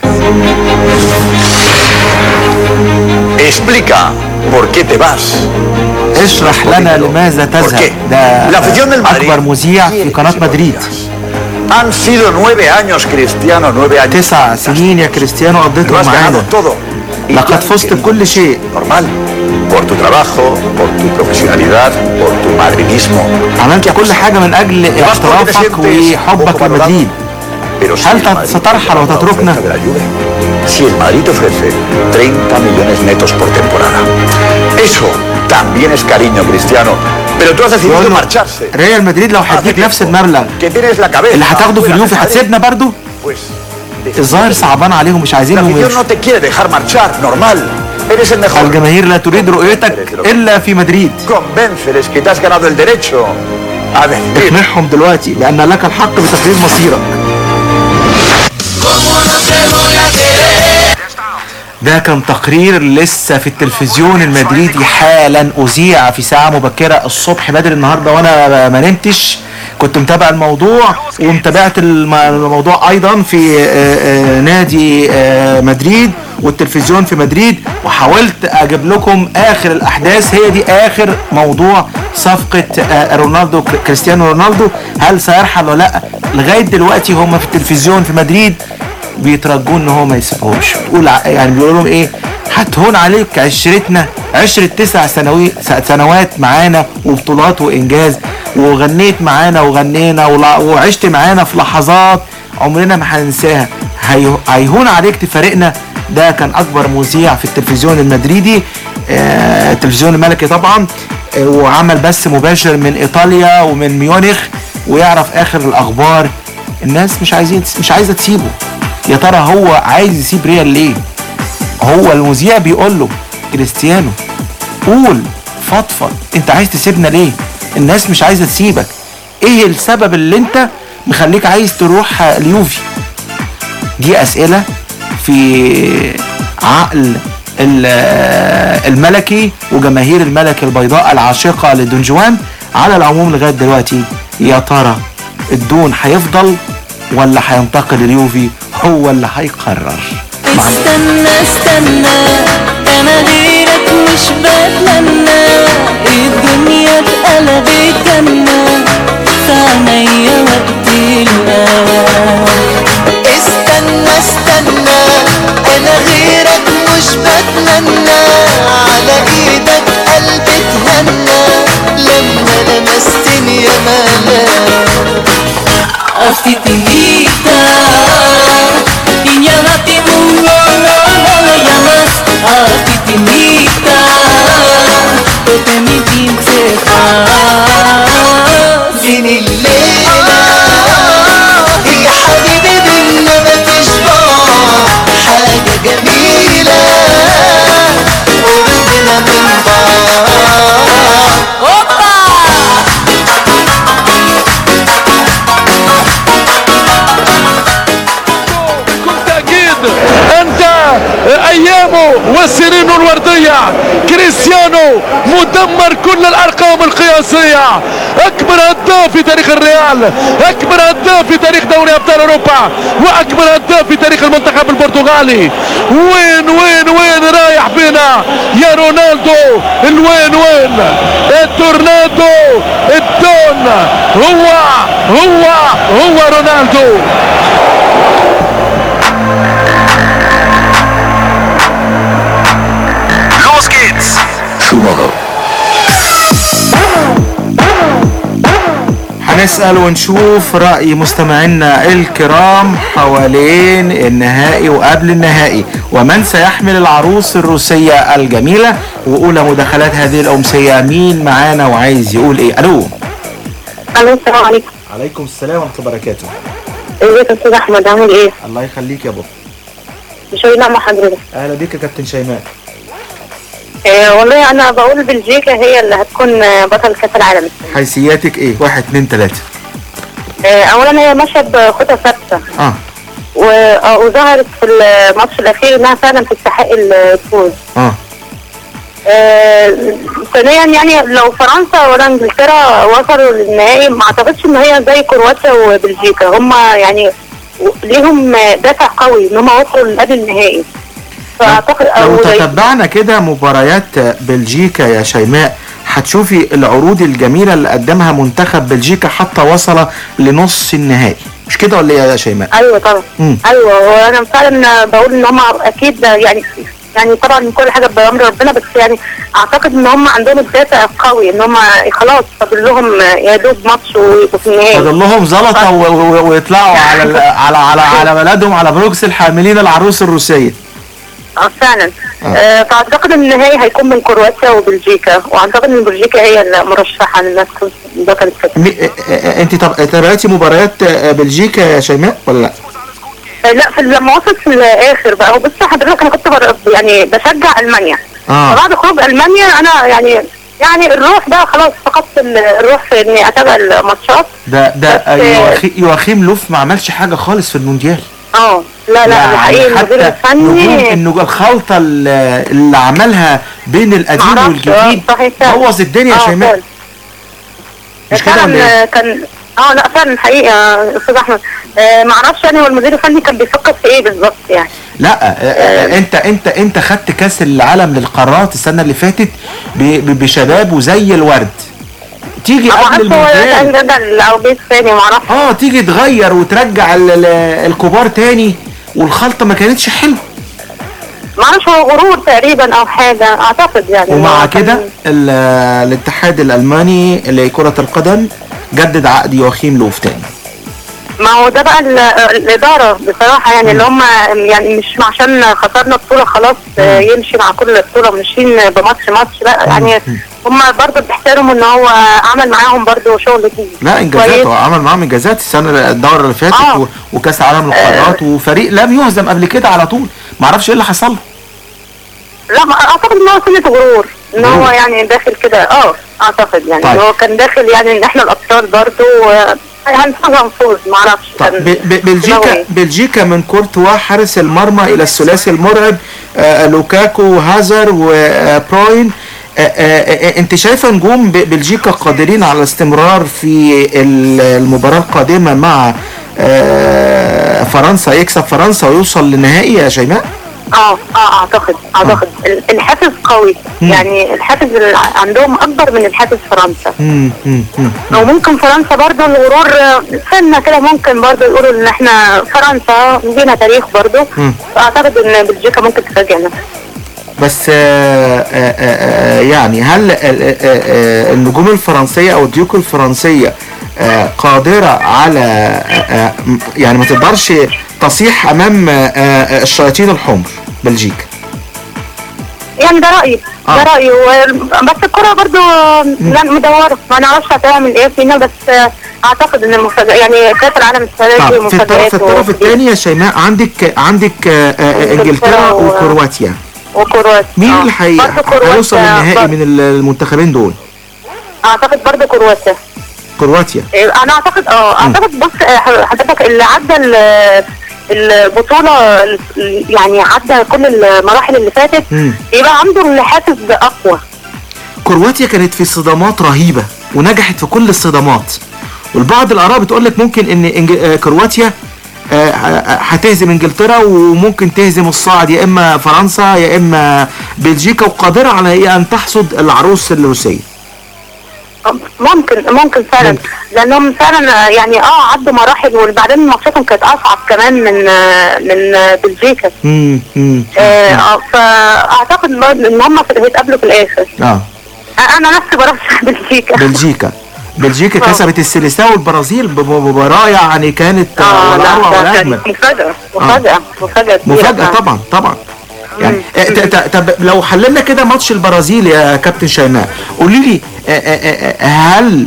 Explica por qué te vas. اشرح لنا لماذا تذهب. ده اكبر مذيع في قناة مدريد. Han sido nueve años, Cristiano, nueve años. تسع سنين يا كريستيانو قضيتهم معانا. لقد فزت بكل شيء. Normal. Por tu trabajo, por tu profesionalidad, por tu madridismo. عملت كل حاجة من أجل احترافك وحبك لمدريد. هل سترحل وتتركنا؟ Si el Madrid ofrece treinta millones netos por temporada. Eso también es cariño, Cristiano. Pero tú has decidido marcharse. ريال مدريد لو هيديك نفس المبلغ اللي هتاخده في اليوفي هتسيبنا برضو؟ الظاهر صعبان عليهم مش عايزينهم يمشوا. no te quiere dejar marchar, normal. Eres el mejor. الجماهير لا تريد رؤيتك إلا في مدريد. Convénceles que te has ganado el derecho a decidir. اقنعهم دلوقتي بأن لك الحق بتقرير مصيرك. ده كان تقرير لسه في التلفزيون المدريدي حالا أذيع في ساعة مبكرة الصبح بدري النهاردة وأنا ما نمتش. كنت متابع الموضوع ومتابعت الموضوع أيضا في نادي مدريد والتلفزيون في مدريد، وحاولت أجيب لكم آخر الأحداث. هي دي آخر موضوع صفقة رونالدو، كريستيانو رونالدو، هل سيرحل ولا لا؟ لغاية دلوقتي هم في التلفزيون في مدريد بيترجون ان هو ما يسيبهمش. بيقول يعني بيقولوا لهم ايه؟ هتهون عليك عشرتنا، عشرة تسع سنوي سنوات معانا وبطولات وانجاز، وغنيت معانا وغنينا وعشت معانا في لحظات عمرنا ما هننساها، هيهون عليك تفارقنا. ده كان اكبر مذيع في التلفزيون المدريدي، آه التلفزيون الملكي طبعا، آه وعمل بث مباشر من ايطاليا ومن ميونخ ويعرف اخر الاخبار. الناس مش عايزين مش عايزه تسيبه. يا ترى هو عايز يسيب ريال ليه؟ هو المذيع بيقول له كريستيانو قول فضفض، انت عايز تسيبنا ليه؟ الناس مش عايزه تسيبك. ايه السبب اللي انت مخليك عايز تروح اليوفي؟ دي اسئله في عقل الملكي وجماهير الملكي البيضاء العاشقه لدون جوان. على العموم لغايه دلوقتي يا ترى الدون هيفضل ولا هينتقل اليوفي؟ هو اللي هيقرر. استنى استنى انا غيرك مش بتمنى، الدنيا اتقلبت جنة في عينيا وقت الهوى. استنى استنى انا غيرك مش بتمنى، على ايدك قلبي اتهنى لما لمستني يا ملاك. Afitinita, iñánate mundo, no lo llamas. Afitinita, tote mi princesa. Vini الليلة يا حبيبي بينا مفيش حاجة جميلة قربنا من بعض. ايامه والسنين الوردية كريستيانو مدمر كل الارقام القياسية، اكبر هداف في تاريخ الريال، اكبر هداف في تاريخ دوري ابطال اوروبا، واكبر هداف في تاريخ المنتخب البرتغالي. وين وين وين رايح بينا يا رونالدو؟ الوين وين التورنادو الدون؟ هو هو هو رونالدو. Los geht's! هنسأل ونشوف رأي مستمعينا الكرام حوالين النهائي وقبل النهائي، ومن سيحمل العروس الروسية الجميلة. وأولى مداخلات هذه الأمسية مين معانا وعايز يقول إيه؟ ألو. ألو السلام عليكم. عليكم السلام ورحمة الله وبركاته. ازيك يا أستاذ أحمد، عامل إيه؟ الله يخليك يا بابا. شيماء مع حضرتك. أهلا بيك يا كابتن شيماء. إيه والله أنا بقول بلجيكا هي اللي هتكون بطل كأس العالم. حيثياتك إيه؟ واحد اتنين تلاتة. إيه أولا هي ماشية بخطى ثابتة. آه. وظهرت في الماتش الأخير إنها فعلا تستحق الفوز. آه. ثانيا يعني لو فرنسا ولا انجلترا وصلوا للنهائي ما اعتقدش ان هي زي كرواتيا وبلجيكا، هم يعني ليهم دافع قوي ان هم وصلوا قبل النهائي. فاعتقد لو تتبعنا كده مباريات بلجيكا يا شيماء هتشوفي العروض الجميله اللي قدمها منتخب بلجيكا حتى وصل لنص النهائي، مش كده ولا ايه يا شيماء؟ ايوه طبعا. مم. ايوه وانا فعلا بقول ان هم اكيد يعني يعني طبعا كل حاجه بامر ربنا، بس يعني اعتقد ان هم عندهم الدافع القوي ان هم خلاص فاضل لهم يا دوب ماتش ويبقوا في النهائي، فاضل لهم زلطه ويطلعوا على على على على بلدهم على بروكسل حاملين العروس الروسيه. اه فعلا. آه. آه فاعتقد ان النهائي هيكون من كرواتيا وبلجيكا، واعتقد ان بلجيكا هي المرشحه للناس بطلة كاس. انت تابعتي مباريات بلجيكا يا شيماء ولا لا؟ لا في لما وصلت في الاخر بقى. هو بص حضرتك انا كنت يعني بشجع المانيا. آه. فبعد خروج المانيا انا يعني يعني الروح بقى خلاص فقدت الروح في اني اتابع الماتشات. ده ده يواخيم لوف ما عملش حاجه خالص في المونديال. اه لا لا يعني الحقيقي المدير الفني النجوم الخلطه اللي, اللي عملها بين القديم والجديد بوظ الدنيا يا شيماء. مش كده ولا كان اه لا فعلا حقيقه يا استاذ احمد. آه معرفش يعني هو المدير الفني كان بيفكر في ايه بالظبط يعني. لا آه آه انت انت انت خدت كاس العالم للقارات السنه اللي فاتت بشباب وزي الورد، تيجي قبل المونديال او بيت ثاني معرفش اه تيجي تغير وترجع الكبار تاني والخلطه ما كانتش حلوه. معرفش هو غرور تقريبا او حاجه اعتقد يعني. ومع كده الاتحاد الالماني لكره القدم جدد عقد يواخيم لوف تاني. ما هو ده بقى الاداره بصراحه يعني اللي هم يعني مش عشان خسرنا بطوله خلاص يمشي مع كل بطوله ماشيين بماتش ماتش، لا يعني هم برضه بيحترموا ان هو عمل معاهم برضه شغل كتير. لا انجازات، هو عمل معاهم انجازات السنه الدوره اللي فاتت آه. وكاس عالم للقارات آه. وفريق لم يهزم قبل كده على طول، ما اعرفش ايه اللي حصل له. لا ما اعتقد ان هو سنه غرور ان هو يعني داخل كده اه اعتقد يعني طيب. هو كان داخل يعني ان احنا الابطال برضه هنفوز ما اعرفش. طيب بلجيكا بلجيكا من كورتوا حارس المرمى الى الثلاثي المرعب آه لوكاكو وهازر وبروين. آه آه انت شايفه نجوم بلجيكا قادرين على الاستمرار في المباراه القادمه مع آه فرنسا، يكسب فرنسا ويوصل للنهائي يا شيماء؟ اه اه اعتقد اعتقد آه. الحافز قوي مم. يعني الحافز اللي عندهم اكبر من الحافز فرنسا. مم. مم. مم. وممكن فرنسا برضو الغرور سنه كده ممكن برضو يقولوا ان احنا فرنسا لينا تاريخ برضو. فاعتقد ان بلجيكا ممكن تفاجئنا. بس آآ آآ يعني هل النجوم الفرنسيه او الديوك الفرنسيه قادره على يعني ما تقدرش تصيح امام الشياطين الحمر بلجيكا؟ يعني ده رايي آه. ده رايي بس الكره برضو مدوره ما نعرفش هتعمل ايه فينا، بس اعتقد ان المفاجاه يعني كاس العالم السنه دي مفاجات. في الطرف الثاني يا شيماء عندك عندك انجلترا وكرواتيا وكرواتيا مين اللي هيوصل للنهائي من المنتخبين دول؟ اعتقد برضو كرواتيا. كرواتيا انا اعتقد اه اعتقد بص حضرتك اللي عدى البطوله يعني عدى كل المراحل اللي فاتت يبقى عنده الحافز اقوى. كرواتيا كانت في صدامات رهيبه ونجحت في كل الصدامات، والبعض الاراء بتقول لك ممكن ان كرواتيا هتهزم انجلترا وممكن تهزم الصاعد يا اما فرنسا يا اما بلجيكا، وقادره على ان تحصد العروس الروسيه. ممكن ممكن فعلا ممكن. لانهم فعلا يعني اه عدوا مراحل وبعدين ماتشاتهم كانت اصعب كمان من من بلجيكا. امم اه فاعتقد ان هم هيتقابلوا في الاخر. اه انا نفسي برشح بلجيكا. بلجيكا بلجيكا كسبت السيليساو والبرازيل بمباراه يعني كانت اه لا ده كانت مفاجاه مفاجاه مفاجاه مفاجاه طبعا طبعا يعني. طب لو حللنا كده ماتش البرازيل يا كابتن شيماء، قولي لي هل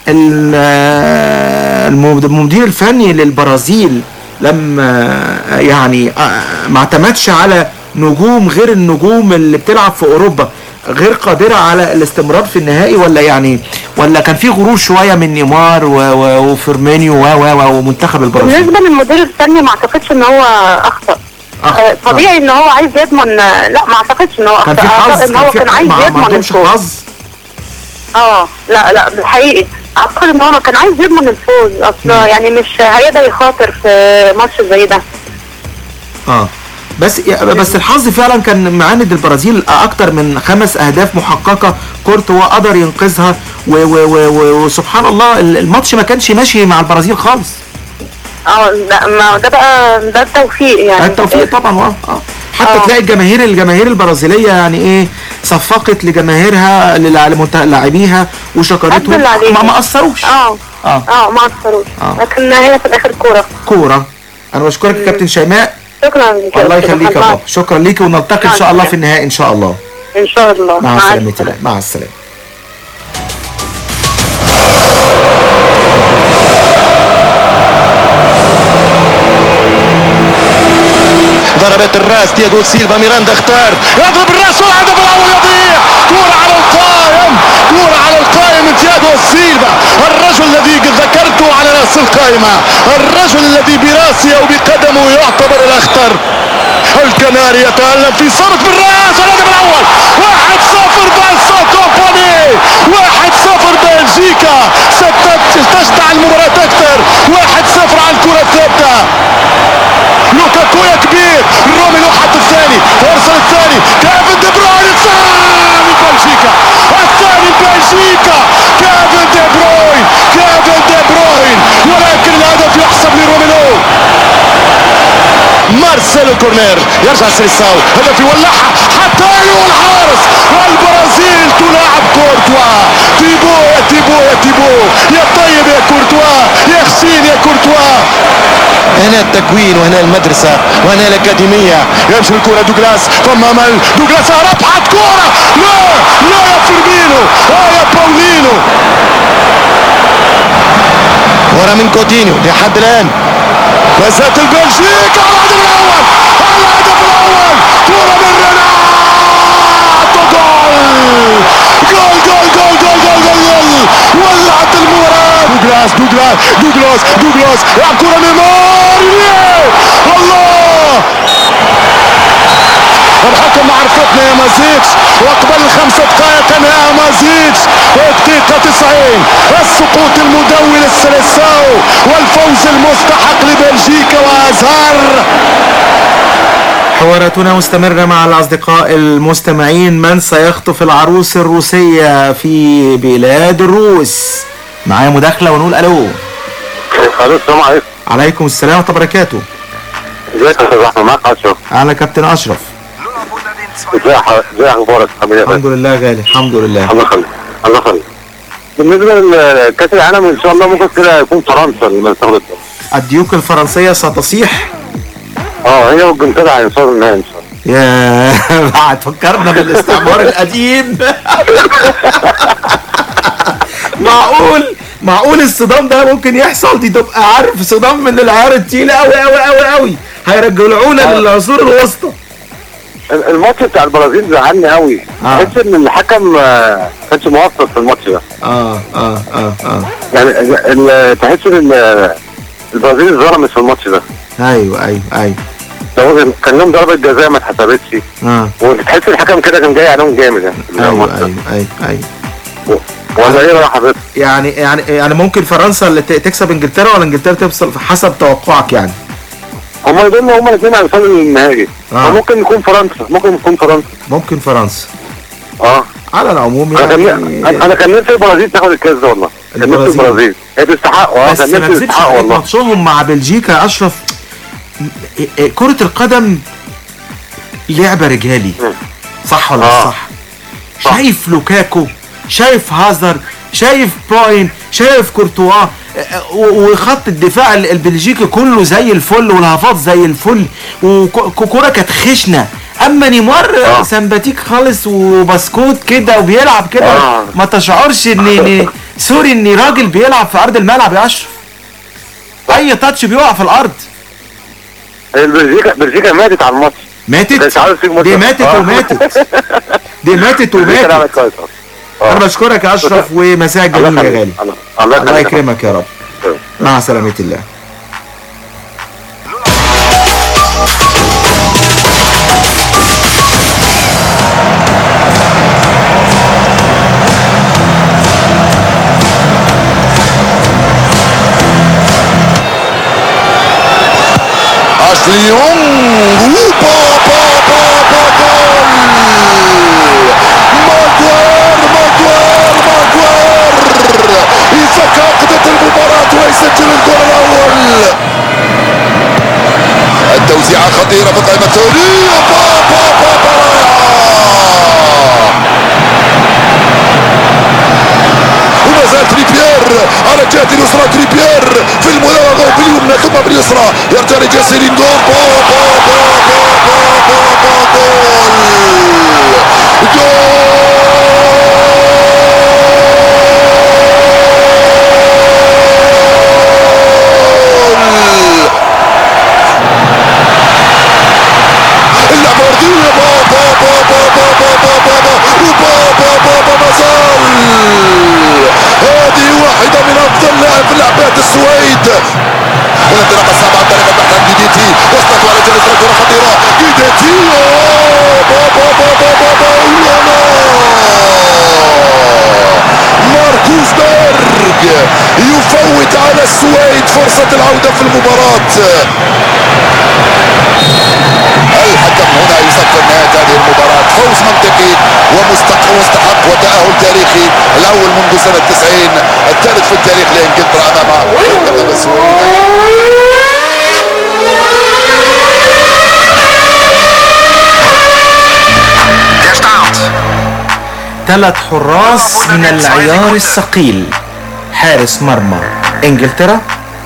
المدير الفني للبرازيل لما يعني ما اعتمدش على نجوم غير النجوم اللي بتلعب في اوروبا غير قادرة على الاستمرار في النهائي، ولا يعني ولا كان في غرور شوية من نيمار وفيرمينيو ومنتخب البرازيل؟ بالنسبة للمدير الفني ما اعتقدش ان هو اخطأ. آه. طبيعي آه. ان هو عايز يضمن، لا ما اعتقدش ان هو كان في حظ، ان هو كان عايز يضمن الفوز. اه لا لا حقيقي اعتقد ان هو كان عايز يضمن الفوز اصلا، يعني مش هيقدر يخاطر في ماتش زي ده. اه بس بس الحظ فعلا كان معاند البرازيل، اكتر من خمس اهداف محققه كورتوا قدر ينقذها، وسبحان الله الماتش ما كانش ماشي مع البرازيل خالص. اه لا ما ده بقى ده التوفيق يعني. التوفيق طبعا. اه اه حتى أوه. تلاقي الجماهير الجماهير البرازيليه يعني ايه صفقت لجماهيرها للاعبيها وشكرتهم، ما ما اثروش. اه اه اه ما اثروش آه. لكن هي في الاخر كوره كوره. انا بشكرك يا كابتن شيماء. شكرا لك. الله يخليك يا بابا، شكرا ليكي ونلتقي ان شاء الله في النهائي ان شاء الله. ان شاء الله. مع السلامه. مع السلامه. ضربت الراس تياغو سيلفا، ميراندا اختار يضرب الراس والهدف الاول يضيع. كرة على القائم، كرة على القائم تياغو سيلفا، الرجل الذي ذكرته على رأس القائمة، الرجل الذي براسه أو بقدمه يعتبر الأخطر. الكناري يتألم في صمت بالرأس. الهدف الأول واحد صفر فالسا كومباني، واحد صفر بلجيكا. ستشتعل المباراة أكثر. واحد صفر على الكرة الثابتة. لوكاكو يا كبير. روميلو حط الثاني، فرصة الثاني كيفن دي بروين. الثاني بلجيكا، الثاني بلجيكا. كيفن دي بروين، كيفن دي بروين، ولكن الهدف يحسب لروميلو. مارسيلو كورنير يرجع سيليساو، هدف يولعها حتى الحارس. والبرازيل تلاعب كورتوا. تيبو يا تيبو يا تيبو، يا طيب يا كورتوا، يا خشين يا كورتوا. هنا التكوين وهنا المدرسة وهنا الأكاديمية. يمشي الكرة دوغلاس، ثم أمل دوغلاس، ربحت كرة. لا لا يا فيرمينو، اه يا باولينو. ورا من كوتينيو لحد الآن ما زالت البلجيكا. الهدف الأول، الهدف الأول، كرة من ريناتو. جول جول جول جول جول جول جول. ولعت المباراة. دوغلاس دوغلاس دوغلاس دوغلاس يلعب كرة نيمار. الله، الحكم عرفتنا يا مازيتش، وقبل خمسة دقائق انهاء مازيتش. دقيقة تسعين، السقوط المدوي للسيليساو والفوز المستحق لبلجيكا وازهر. حواراتنا مستمرة مع الأصدقاء المستمعين. من سيخطف العروس الروسية في بلاد الروس؟ معايا مداخلة ونقول ألو. السلام عليكم. عليكم السلام ورحمة الله وبركاته. ازيك يا استاذ احمد؟ معاك اشرف. أنا كابتن أشرف. ازي ازي اخبارك؟ الحمد لله غالي، الحمد لله. الله يخليك الله يخليك. بالنسبة لكأس العالم إن شاء الله ممكن كده يكون فرنسا اللي استخدمتها. الديوك الفرنسية ستصيح؟ اه هي والجنتات هيوصلوا النهائي ان شاء الله. يا بعد فكرنا بالاستعمار القديم. معقول معقول الصدام ده ممكن يحصل؟ دي تبقى عارف صدام من العيار التقيل قوي قوي قوي قوي، هيرجعونا للعصور الوسطى. الماتش بتاع البرازيل زعلني قوي. آه. تحس ان الحكم ما كانش موفق في الماتش ده. اه اه اه اه يعني تحس ان البرازيل اتظلمت في الماتش ده. ايوه ايوه ايوه. ده كان لهم ضربة جزاء ما اتحسبتش. اه وتحس الحكم كده كان جاي عليهم جامد يعني. ايوه ايوه ايوه ايوه. ولا ايه يا حضرتك؟ يعني يعني يعني ممكن فرنسا اللي تكسب انجلترا ولا انجلترا تفصل حسب توقعك يعني؟ هما دول هما الاثنين هيوصلوا للنهائي. آه. ممكن يكون فرنسا، ممكن يكون فرنسا. ممكن فرنسا. اه على العموم يعني انا انا كان نفسي البرازيل تاخد الكاس ده والله. كان نفسي البرازيل هي تستحق. اه بس ما تزيدش ماتشهم مع بلجيكا يا اشرف. كرة القدم لعبة رجالي، صح ولا آه. صح؟ صح؟ شايف لوكاكو، شايف هازارد، شايف بروين، شايف كورتوا، وخط الدفاع البلجيكي كله زي الفل، والهافات زي الفل، وكوره كانت خشنه. اما نيمار آه. سمباتيك خالص وبسكوت كده وبيلعب كده. آه. ما تشعرش ان سوري ان راجل بيلعب في ارض الملعب يا اشرف. اي تاتش بيقع في الارض. بلجيكا بلجيكا ماتت على الماتش. ماتت؟ دي ماتت آه. وماتت. دي ماتت وماتت. انا بشكرك يا اشرف ومساء جميل يا غالي. الله, الله يكرمك يا رب. مع سلامة الله. أشلي يونغ ويسجل الجول الاول. التوزيعه خطيره في القائمه الثوريه. وما زال تريبيير على الجهه اليسرى. تريبيير في المراوغه باليمنى ثم باليسرى يرجع لجاسرين. جول جول جول. هذه واحدة من أفضل لاعب في لعبات السويد. الانطلاقه الصعبه عن طريق البحث جديتي وصلت ولا جلس كره خطيره جديتي ماركوس بيرغ يفوت على السويد فرصة العودة في المباراة. الحكم هنا يصفر نهاية هذه المباراة. فوز منطقي ومستحق وتأهل تاريخي الأول منذ سنة تسعين، الثالث في التاريخ لإنجلترا أمام السويد. ثلاث حراس من العيار الثقيل، حارس مرمى انجلترا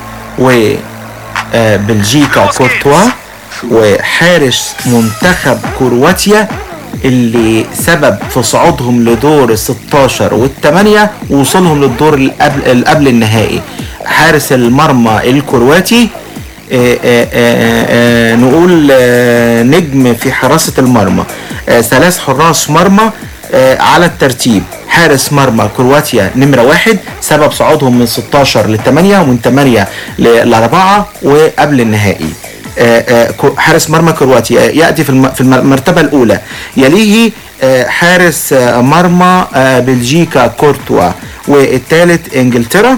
وبلجيكا كورتوا وحارس منتخب كرواتيا اللي سبب في صعودهم لدور الستاشر والثمانية ووصولهم للدور القبل, قبل النهائي. حارس المرمى الكرواتي آآ آآ نقول آآ نجم في حراسة المرمى، ثلاث حراس مرمى على الترتيب. حارس مرمى كرواتيا نمرة واحد سبب صعودهم من ستاشر للثمانية ومن ثمانية للأربعة وقبل النهائي. حارس مرمى كرواتيا يأتي في المرتبة الأولى، يليه حارس مرمى بلجيكا كورتوا، والثالث انجلترا.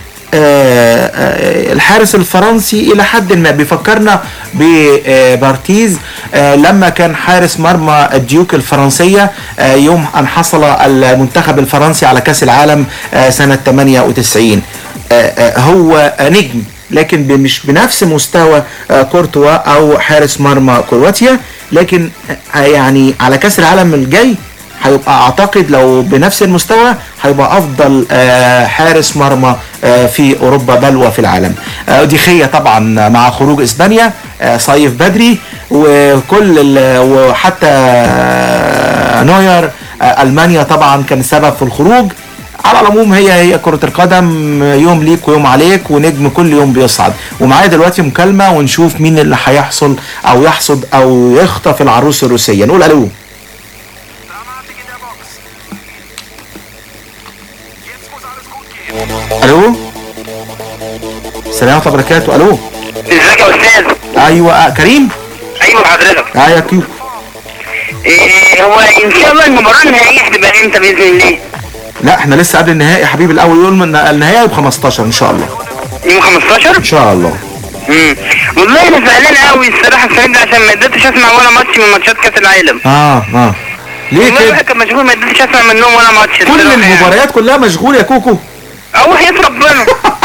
الحارس الفرنسي الى حد ما بيفكرنا ببارتيز لما كان حارس مرمى الديوك الفرنسية يوم ان حصل المنتخب الفرنسي على كاس العالم سنة ثمانية وتسعين. هو نجم لكن مش بنفس مستوى كورتوا او حارس مرمى كرواتيا، لكن يعني على كاس العالم الجاي هيبقى اعتقد لو بنفس المستوى هيبقى افضل حارس مرمى في اوروبا بل وفي العالم. دي خية طبعا مع خروج اسبانيا صيف بدري وكل وحتى نوير المانيا طبعا كان سبب في الخروج. على العموم هي هي كرة القدم، يوم ليك ويوم عليك ونجم كل يوم بيصعد. ومعايا دلوقتي مكالمة ونشوف مين اللي هيحصل او يحصد او يخطف العروس الروسية. نقول الو. الو السلام عليكم وبركاته. الو ازيك يا استاذ؟ ايوه كريم. ايوه حضرتك. ايوه كيو. إيه هو ان شاء الله المباراه النهائيه هتبقى امتى باذن الله؟ لا احنا لسه قبل النهائي يا حبيبي. الاول يوم النهائي يوم خمستاشر ان شاء الله. يوم خمستاشر ان شاء الله. امم والله انا زعلان قوي الصراحه السنه دي عشان ما قدرتش اسمع ولا ماتش من ماتشات كاس العالم. اه اه ليه كده؟ والله كان مشغول ما قدرتش اسمع منهم ولا ماتش. كل المباريات يعني كلها مشغول يا كوكو. اه وحياة ربنا.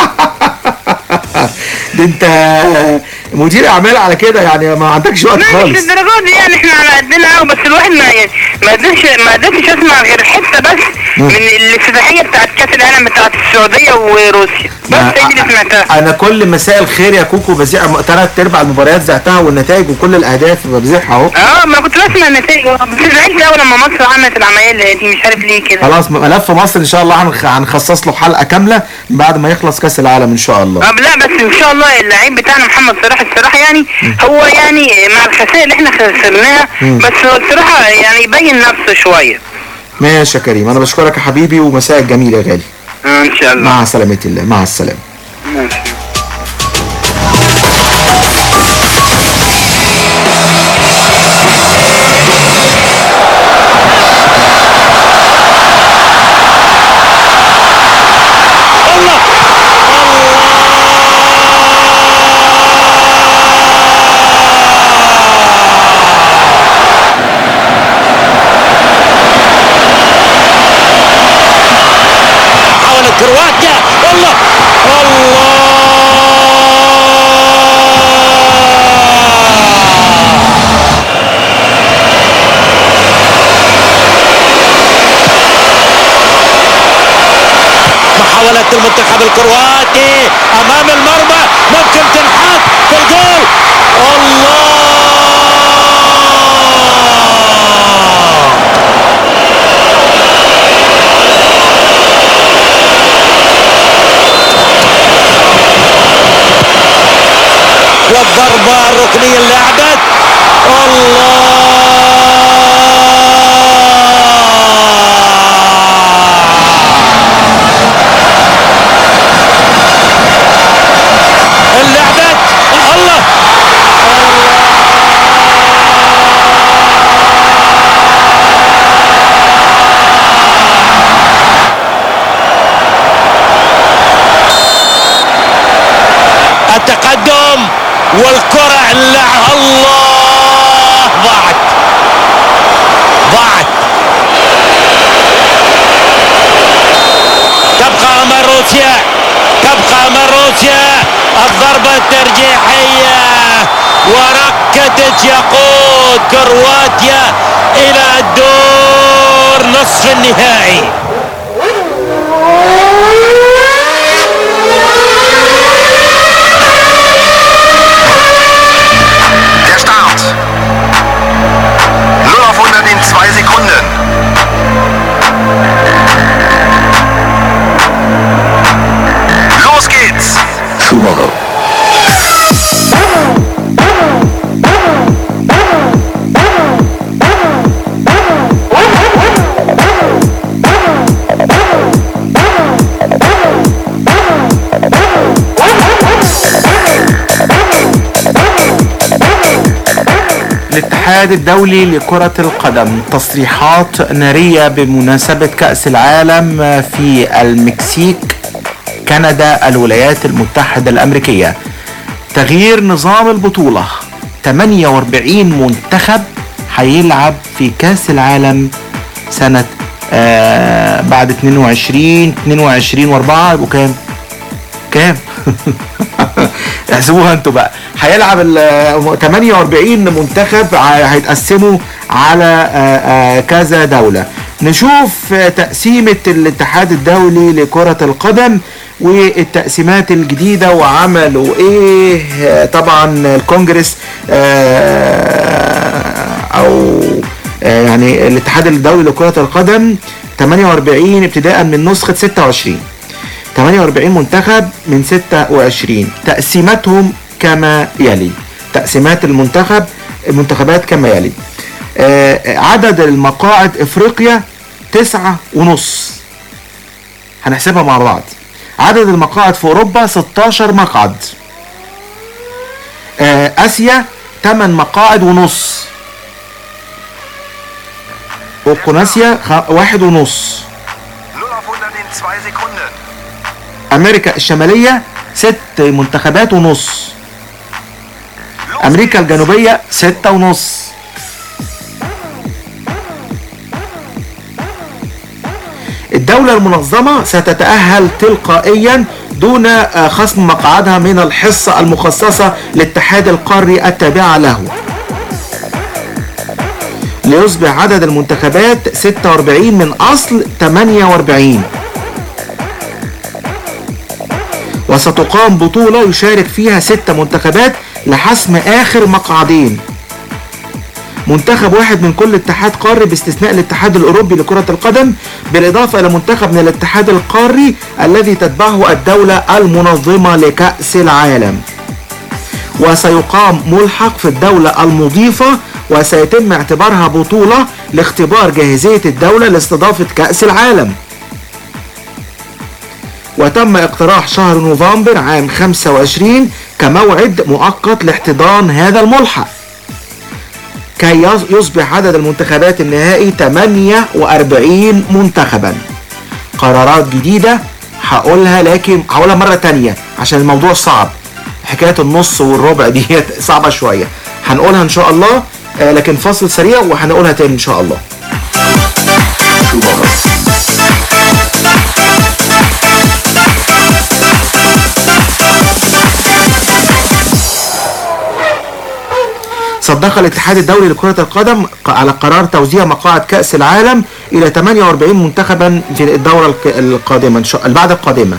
ده انت مدير اعمال على كده يعني ما عندكش وقت خالص. مش الدرجات دي يعني احنا على قدنا قوي، بس الواحد ما يعني ما قدرش ما قدرتش اسمع غير حته بس من الافتتاحيه بتاعت كاس العالم بتاعت السعوديه وروسيا بس هي دي اللي سمعتها. انا كل مساء الخير يا كوكو بذيع ثلاث ارباع المباريات ذاتها والنتائج وكل الاهداف بذيعها اهو. اه ما كنت بسمع النتائج بس زعلت قوي لما مصر عملت العمليه اللي دي مش عارف ليه كده. خلاص ملف مصر ان شاء الله هنخصص له حلقه كامله بعد ما يخلص كاس العالم ان شاء الله. اه لا بس ان شاء الله اللعيب بتاعنا محمد صلاح الصراحه يعني هو يعني مع الخسائر اللي احنا خسرناها بس هو الصراحه يعني يبين نفسه شويه. ماشي يا كريم انا بشكرك يا حبيبي ومساءك جميل يا غالي. اه ان شاء الله. مع سلامة الله. مع السلامه. ماشي. كرواتيا والله الله محاولة المنتخب الكرواتي امام المرمى ممكن تنحط في الجول. الله والضربة الركنية اللي أعدت الله اللي أعدت والكرة اللعب الله ضاعت ضاعت. تبقى أمام روسيا تبقى أمام روسيا الضربة الترجيحية وركتت يقود كرواتيا إلى الدور نصف النهائي. Der Start. null auf hundert in zwei Sekunden. Los geht's. Schumacher. الاتحاد الدولي لكرة القدم تصريحات نارية بمناسبة كأس العالم في المكسيك، كندا، الولايات المتحدة الأمريكية. تغيير نظام البطولة، ثمانية وأربعين منتخب هيلعب في كأس العالم سنة آه بعد اثنين وعشرين اثنين وعشرين واربعة يبقوا كام؟ كام؟ احسبوها انتوا بقى. هيلعب ال ثمانية وأربعين منتخب هيتقسموا على كذا دولة. نشوف تقسيمة الاتحاد الدولي لكرة القدم والتقسيمات الجديدة وعملوا ايه. طبعا الكونجرس او يعني الاتحاد الدولي لكرة القدم ثمانية وأربعين ابتداء من نسخة ستة وعشرين، ثمانية وأربعين منتخب من ستة وعشرين. تقسيماتهم كما يلي. تقسيمات المنتخب المنتخبات كما يلي. آه عدد المقاعد افريقيا تسعة ونص، هنحسبها مع بعض. عدد المقاعد في اوروبا ستاشر مقعد. آه اسيا ثمان مقاعد ونص. اوقناسيا واحد ونص. امريكا الشمالية ست منتخبات ونص. امريكا الجنوبية ستة ونص. الدولة المنظمة ستتأهل تلقائيا دون خصم مقعدها من الحصة المخصصة للاتحاد القاري التابعة له، ليصبح عدد المنتخبات ستة وأربعين من أصل ثمانية وأربعين. وستقام بطولة يشارك فيها ست منتخبات لحسم آخر مقعدين. منتخب واحد من كل اتحاد قاري باستثناء الاتحاد الأوروبي لكرة القدم، بالإضافة إلى منتخب من الاتحاد القاري الذي تتبعه الدولة المنظمة لكأس العالم. وسيقام ملحق في الدولة المضيفة، وسيتم اعتبارها بطولة لاختبار جاهزية الدولة لاستضافة كأس العالم. وتم اقتراح شهر نوفمبر عام خمسة وعشرين كموعد مؤقت لاحتضان هذا الملحق، كي يصبح عدد المنتخبات النهائي ثمانية وأربعين منتخبا. قرارات جديدة هقولها، لكن هقولها مرة تانية عشان الموضوع صعب. حكاية النص والربع دي صعبة شوية، هنقولها ان شاء الله، لكن فاصل سريع وهنقولها تاني ان شاء الله. صدق الاتحاد الدولي لكرة القدم على قرار توزيع مقاعد كأس العالم إلى ثمانية وأربعين منتخبا في الدورة القادمة إن شاء البعد القادمة.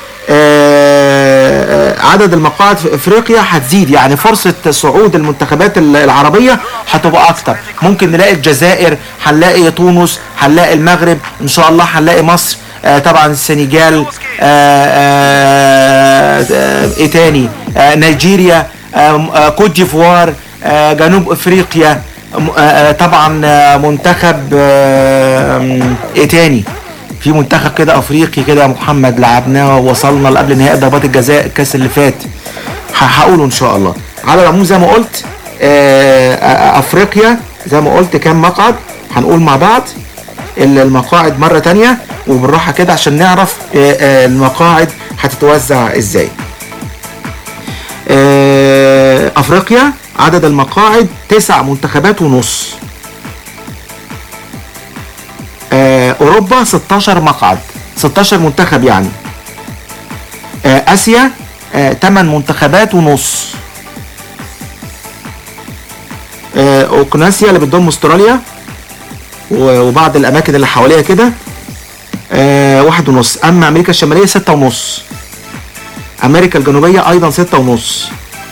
عدد المقاعد في افريقيا هتزيد، يعني فرصة صعود المنتخبات العربية هتبقى اكتر. ممكن نلاقي الجزائر، هنلاقي تونس، هنلاقي المغرب، ان شاء الله هنلاقي مصر، آه طبعا السنغال، آه آه آه ايه تاني، آه نيجيريا، آه كوت ديفوار، آه جنوب افريقيا، آه طبعا آه منتخب آه ايه تاني، في منتخب كده افريقي كده يا محمد لعبناه ووصلنا لقبل نهائي ضربات الجزاء الكاس اللي فات، هقوله ان شاء الله. على العموم زي ما قلت افريقيا زي ما قلت كام مقعد، هنقول مع بعض المقاعد مرة تانية وبالراحة كده عشان نعرف المقاعد هتتوزع ازاي. افريقيا عدد المقاعد تسع منتخبات ونص. آه اوروبا ستاشر مقعد، ستاشر منتخب يعني. آه اسيا آه ثمانية منتخبات ونص. آه اوكناسيا اللي بتضم استراليا وبعض الاماكن اللي حواليها كده آه واحد ونص. اما امريكا الشماليه ستة ونص. امريكا الجنوبيه ايضا ستة ونص.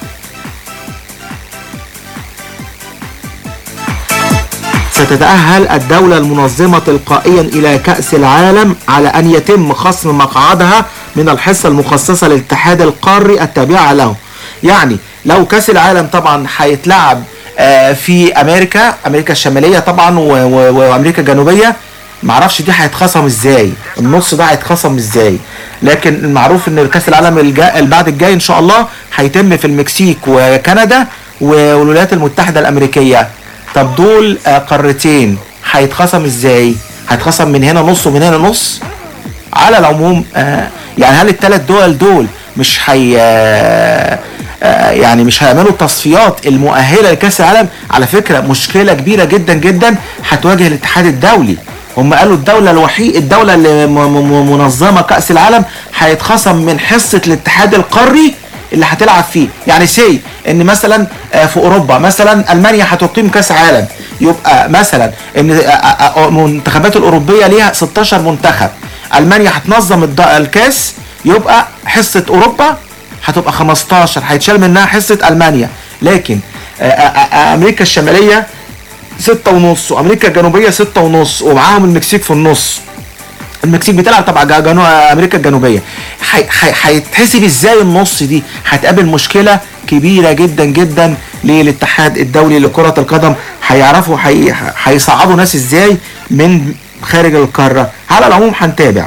ستتأهل الدولة المنظمة تلقائيا إلى كأس العالم على أن يتم خصم مقعدها من الحصة المخصصة للاتحاد القاري التابعة له. يعني لو كأس العالم طبعا هيتلعب في أمريكا، أمريكا الشمالية طبعا وأمريكا الجنوبية، معرفش دي هيتخصم ازاي، النص ده هيتخصم ازاي، لكن المعروف ان كأس العالم اللي بعد الجاي ان شاء الله هيتم في المكسيك وكندا والولايات المتحدة الأمريكية. طب دول قارتين هيتخصم ازاي؟ هيتخصم من هنا نص ومن هنا نص؟ على العموم آه يعني هل الثلاث دول دول مش هي آه آه يعني مش هيعملوا التصفيات المؤهله لكاس العالم؟ على فكره مشكله كبيره جدا جدا هتواجه الاتحاد الدولي. هم قالوا الدوله الوحيد الدوله اللي منظمه كاس العالم هيتخصم من حصه الاتحاد القاري اللي هتلعب فيه. يعني سي ان مثلا في اوروبا مثلا المانيا هتقيم كاس عالم، يبقى مثلا ان المنتخبات الاوروبيه ليها ستاشر منتخب، المانيا هتنظم الكاس، يبقى حصه اوروبا هتبقى خمستاشر، هيتشال منها حصه المانيا. لكن امريكا الشماليه ستة ونص وامريكا الجنوبيه ستة ونص ومعاهم المكسيك في النص. المكسيك بتلعب طبعا جنوب امريكا الجنوبيه. هيتحسب ازاي النص دي؟ هتقابل مشكله كبيره جدا جدا للاتحاد الدولي لكره القدم. هيعرفوا هيصعدوا ناس ازاي من خارج القاره. على العموم هنتابع.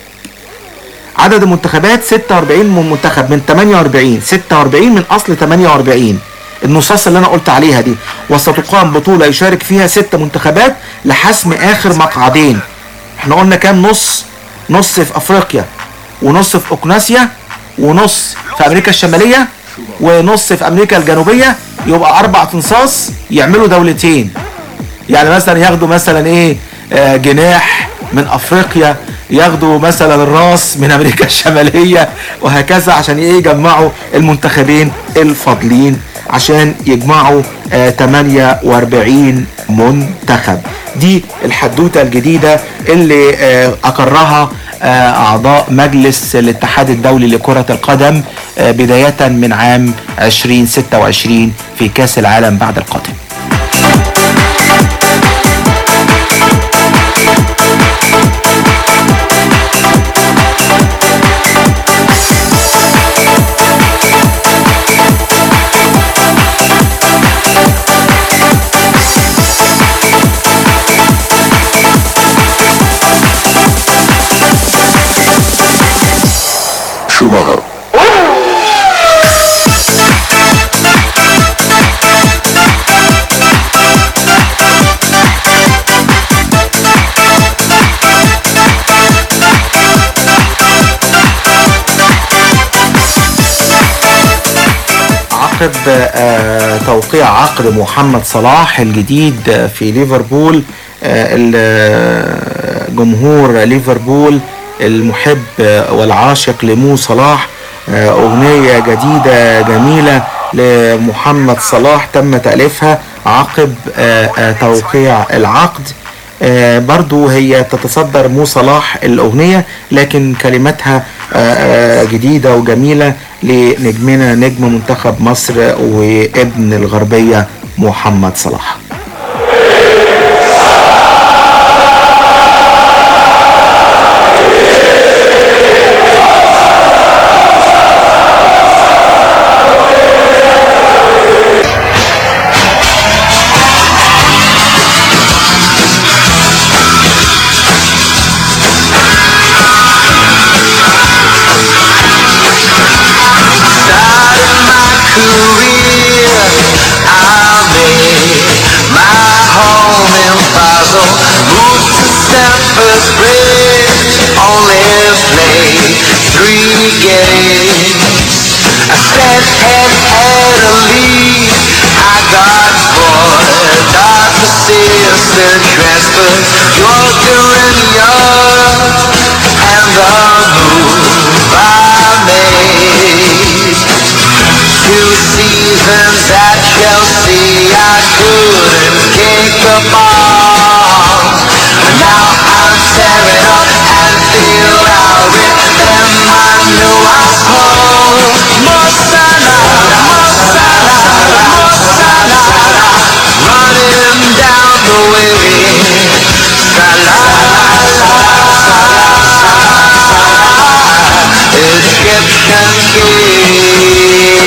عدد المنتخبات ستة وأربعين منتخب من ثمانية وأربعين، ستة وأربعين من اصل ثمانية وأربعين، النصاص اللي انا قلت عليها دي. وستقام بطوله يشارك فيها ست منتخبات لحسم اخر مقعدين. احنا قلنا كام نص؟ نص في افريقيا ونص في اوكناسيا ونص في امريكا الشماليه ونص في امريكا الجنوبيه، يبقى اربع انصاص يعملوا دولتين. يعني مثلا ياخدوا مثلا ايه آه جناح من افريقيا، ياخدوا مثلا الراس من امريكا الشماليه، وهكذا عشان ايه يجمعوا المنتخبين الفاضلين عشان يجمعوا آه ثمانية وأربعين منتخب. دي الحدوته الجديده اللي آه اقرها آه اعضاء مجلس الاتحاد الدولي لكره القدم آه بدايه من عام عشرين ستة وعشرين في كاس العالم بعد القادم. توقيع عقد محمد صلاح الجديد في ليفربول، جمهور ليفربول المحب والعاشق لمو صلاح أغنية جديدة جميلة لمحمد صلاح تم تأليفها عقب توقيع العقد. برضو هي تتصدر مو صلاح الأغنية، لكن كلماتها جديدة وجميلة لنجمنا نجم منتخب مصر وابن الغربية محمد صلاح. I said, had had a lead. the transfer, Georgia and Europe, and the move I made. Two seasons at Chelsea, I couldn't kick the ball. Now I'm tearing up Anfield, I'll rip them, I knew I was home. Mo Salah, Mo Salah, Mo Salah, running down the wing. Salah, Egyptian king.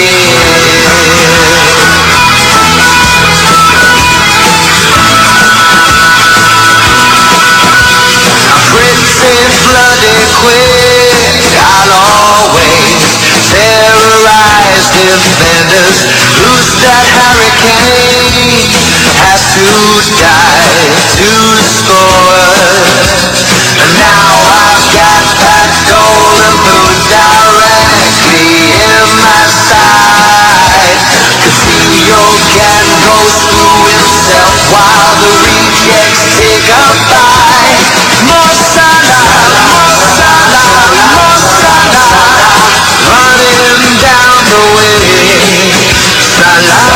Pretty bloody quick, I'll always terrorize defenders. Who's that hurricane? Has to die to score. And now I've got that golden boot directly in my side. Coutinho can go screw himself while the rejects take a bite. Mo Salah, Mo Salah, Mo Salah, running down the wing. Salah,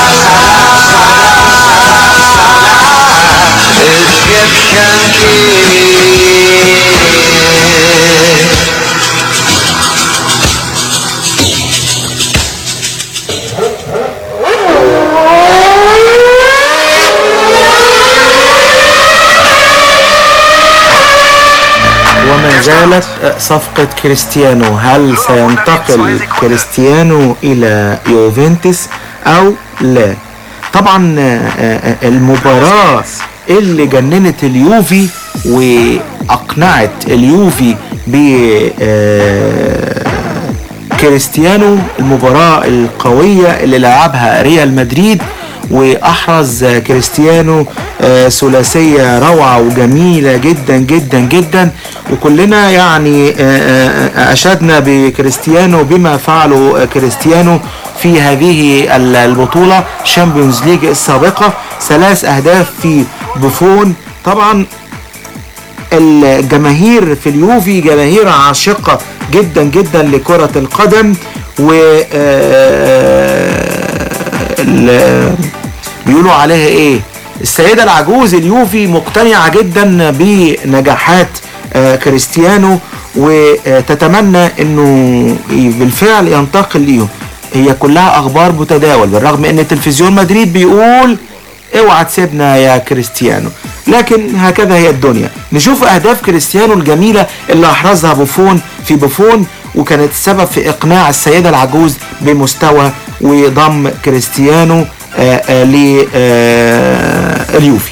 Egyptian king. وما زالت صفقة كريستيانو. هل سينتقل كريستيانو إلى يوفنتوس أو لا؟ طبعا المباراة اللي جننت اليوفي وأقنعت اليوفي بكريستيانو المباراة القوية اللي لعبها ريال مدريد، وأحرز كريستيانو ثلاثية روعة وجميلة جدا جدا جدا، وكلنا يعني أشدنا بكريستيانو بما فعله كريستيانو في هذه البطولة شامبيونز ليج السابقة. ثلاث أهداف في بوفون. طبعا الجماهير في اليوفي جماهير عاشقة جدا جدا لكرة القدم، و بيقولوا عليها ايه، السيدة العجوز اليوفي مقتنعة جدا بنجاحات كريستيانو، وتتمنى انه بالفعل ينتقل ليهم. هي كلها اخبار متداول، بالرغم ان تلفزيون مدريد بيقول اوعى تسيبنا يا كريستيانو، لكن هكذا هي الدنيا. نشوف اهداف كريستيانو الجميلة اللي احرزها بوفون في بوفون، وكانت السبب في اقناع السيدة العجوز بمستوى وضم كريستيانو لليوفي.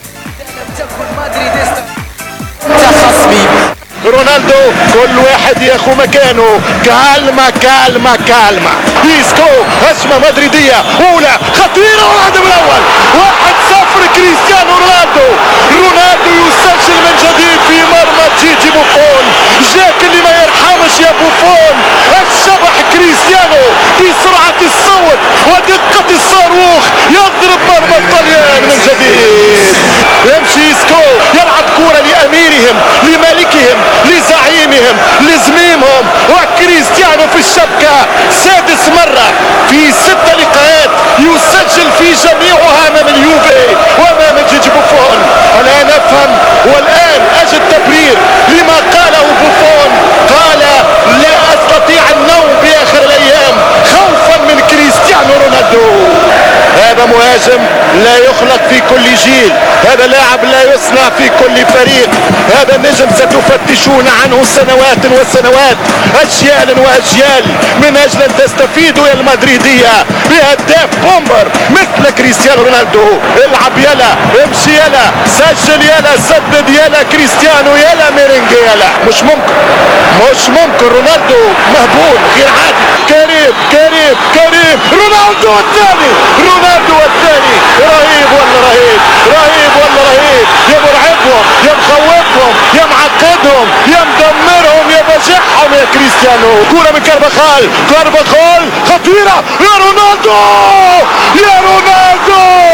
رونالدو كل واحد ياخو مكانه. كالما كالما كالما ديسكو هجمة مدريدية أولى خطيرة، رونالدو الأول. واحد صفر كريستيانو رونالدو. رونالدو يسجل من جديد في مرمى جيجي بوفون. جاك اللي ما يرحمش يا بوفون. الشبح كريستيانو بسرعة الصوت ودقة الصاروخ يضرب مرمى الطليان من جديد. يمشي سكو يلعب كرة لأميرهم لملكهم لزعيمهم لزميمهم، وكريستيانو في الشبكة سادس مرة في ست لقاءات يسجل في جميعها أمام اليوفي وأمام جيجي بوفون. الآن أفهم والآن أجد تبرير لما قاله بوفون. قال لا أستطيع النوم بآخر الأيام خوفا من كريستيانو رونالدو. هذا مهاجم لا يخلق في كل جيل، هذا لاعب لا يصنع في كل فريق، هذا نجم ستفتشون عنه سنوات وسنوات أجيال وأجيال من أجل أن تستفيدوا يا المدريدية بهداف بومبر مثل كريستيانو رونالدو. العب يلا، امشي يلا، سجل يلا، سدد يلا كريستيانو يلا، ميرينج يلا. مش ممكن مش ممكن رونالدو مهبول غير عادي. كريم كريم كريم رونالدو الثاني، رونالدو الثاني. رهيب ولا رهيب، رهيب ولا رهيب. يا مرعبهم يا مخوفهم يا معقدهم يا مدمرهم يا بجحهم يا كريستيانو. كرة من كارفاخال، كارفاخال خطيرة يا رونالدو، يا رونالدو،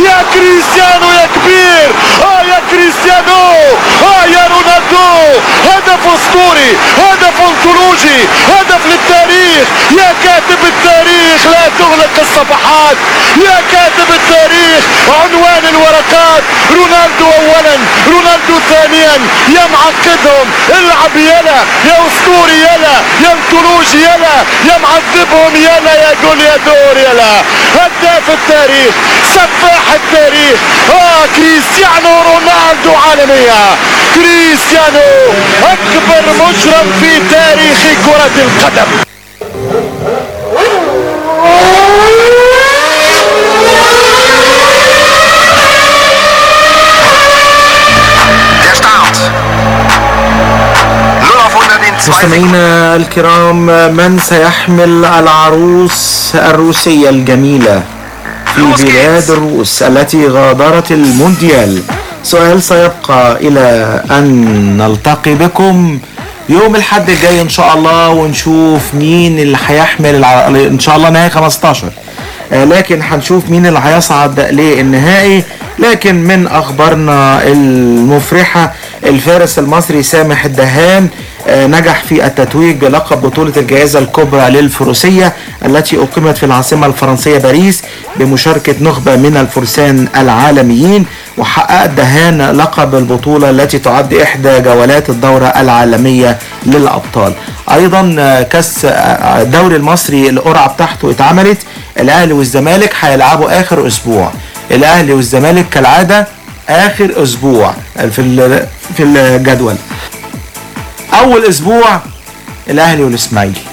يا كريستيانو يا كبير، اه يا كريستيانو، اه يا رونالدو، هدف اسطوري، هدف انطولوجي، هدف للتاريخ. يا كاتب التاريخ لا تغلق الصفحات، يا كاتب التاريخ عنوان الورقات. رونالدو اولا، رونالدو ثانيا، يا معقدهم العب يلا، يا اسطوري يلا، يا انطولوجي يلا، يا معذبهم يلا، يا جوليادور يلا. هداف التاريخ، سفاح التاريخ، اه كريستيانو رونالدو عالمية. كريستيانو اكبر مجرم في تاريخ كرة القدم. مستمعينا الكرام، من سيحمل العروس الروسية الجميلة في بلاد الروس التي غادرت المونديال؟ سؤال سيبقى إلى أن نلتقي بكم يوم الحد الجاي إن شاء الله، ونشوف مين اللي هيحمل الع... إن شاء الله نهائي خمستاشر، لكن هنشوف مين اللي هيصعد للنهائي. لكن من أخبارنا المفرحة، الفارس المصري سامح الدهان نجح في التتويج بلقب بطولة الجائزة الكبرى للفروسية التي أقيمت في العاصمة الفرنسية باريس بمشاركة نخبة من الفرسان العالميين. وحقق دهان لقب البطولة التي تعد إحدى جولات الدورة العالمية للأبطال. أيضا كاس الدوري المصري القرعة بتاعته اتعملت، الأهلي والزمالك هيلعبوا آخر أسبوع. الأهلي والزمالك كالعادة آخر أسبوع في في الجدول. أول أسبوع الأهلي والإسماعيلي،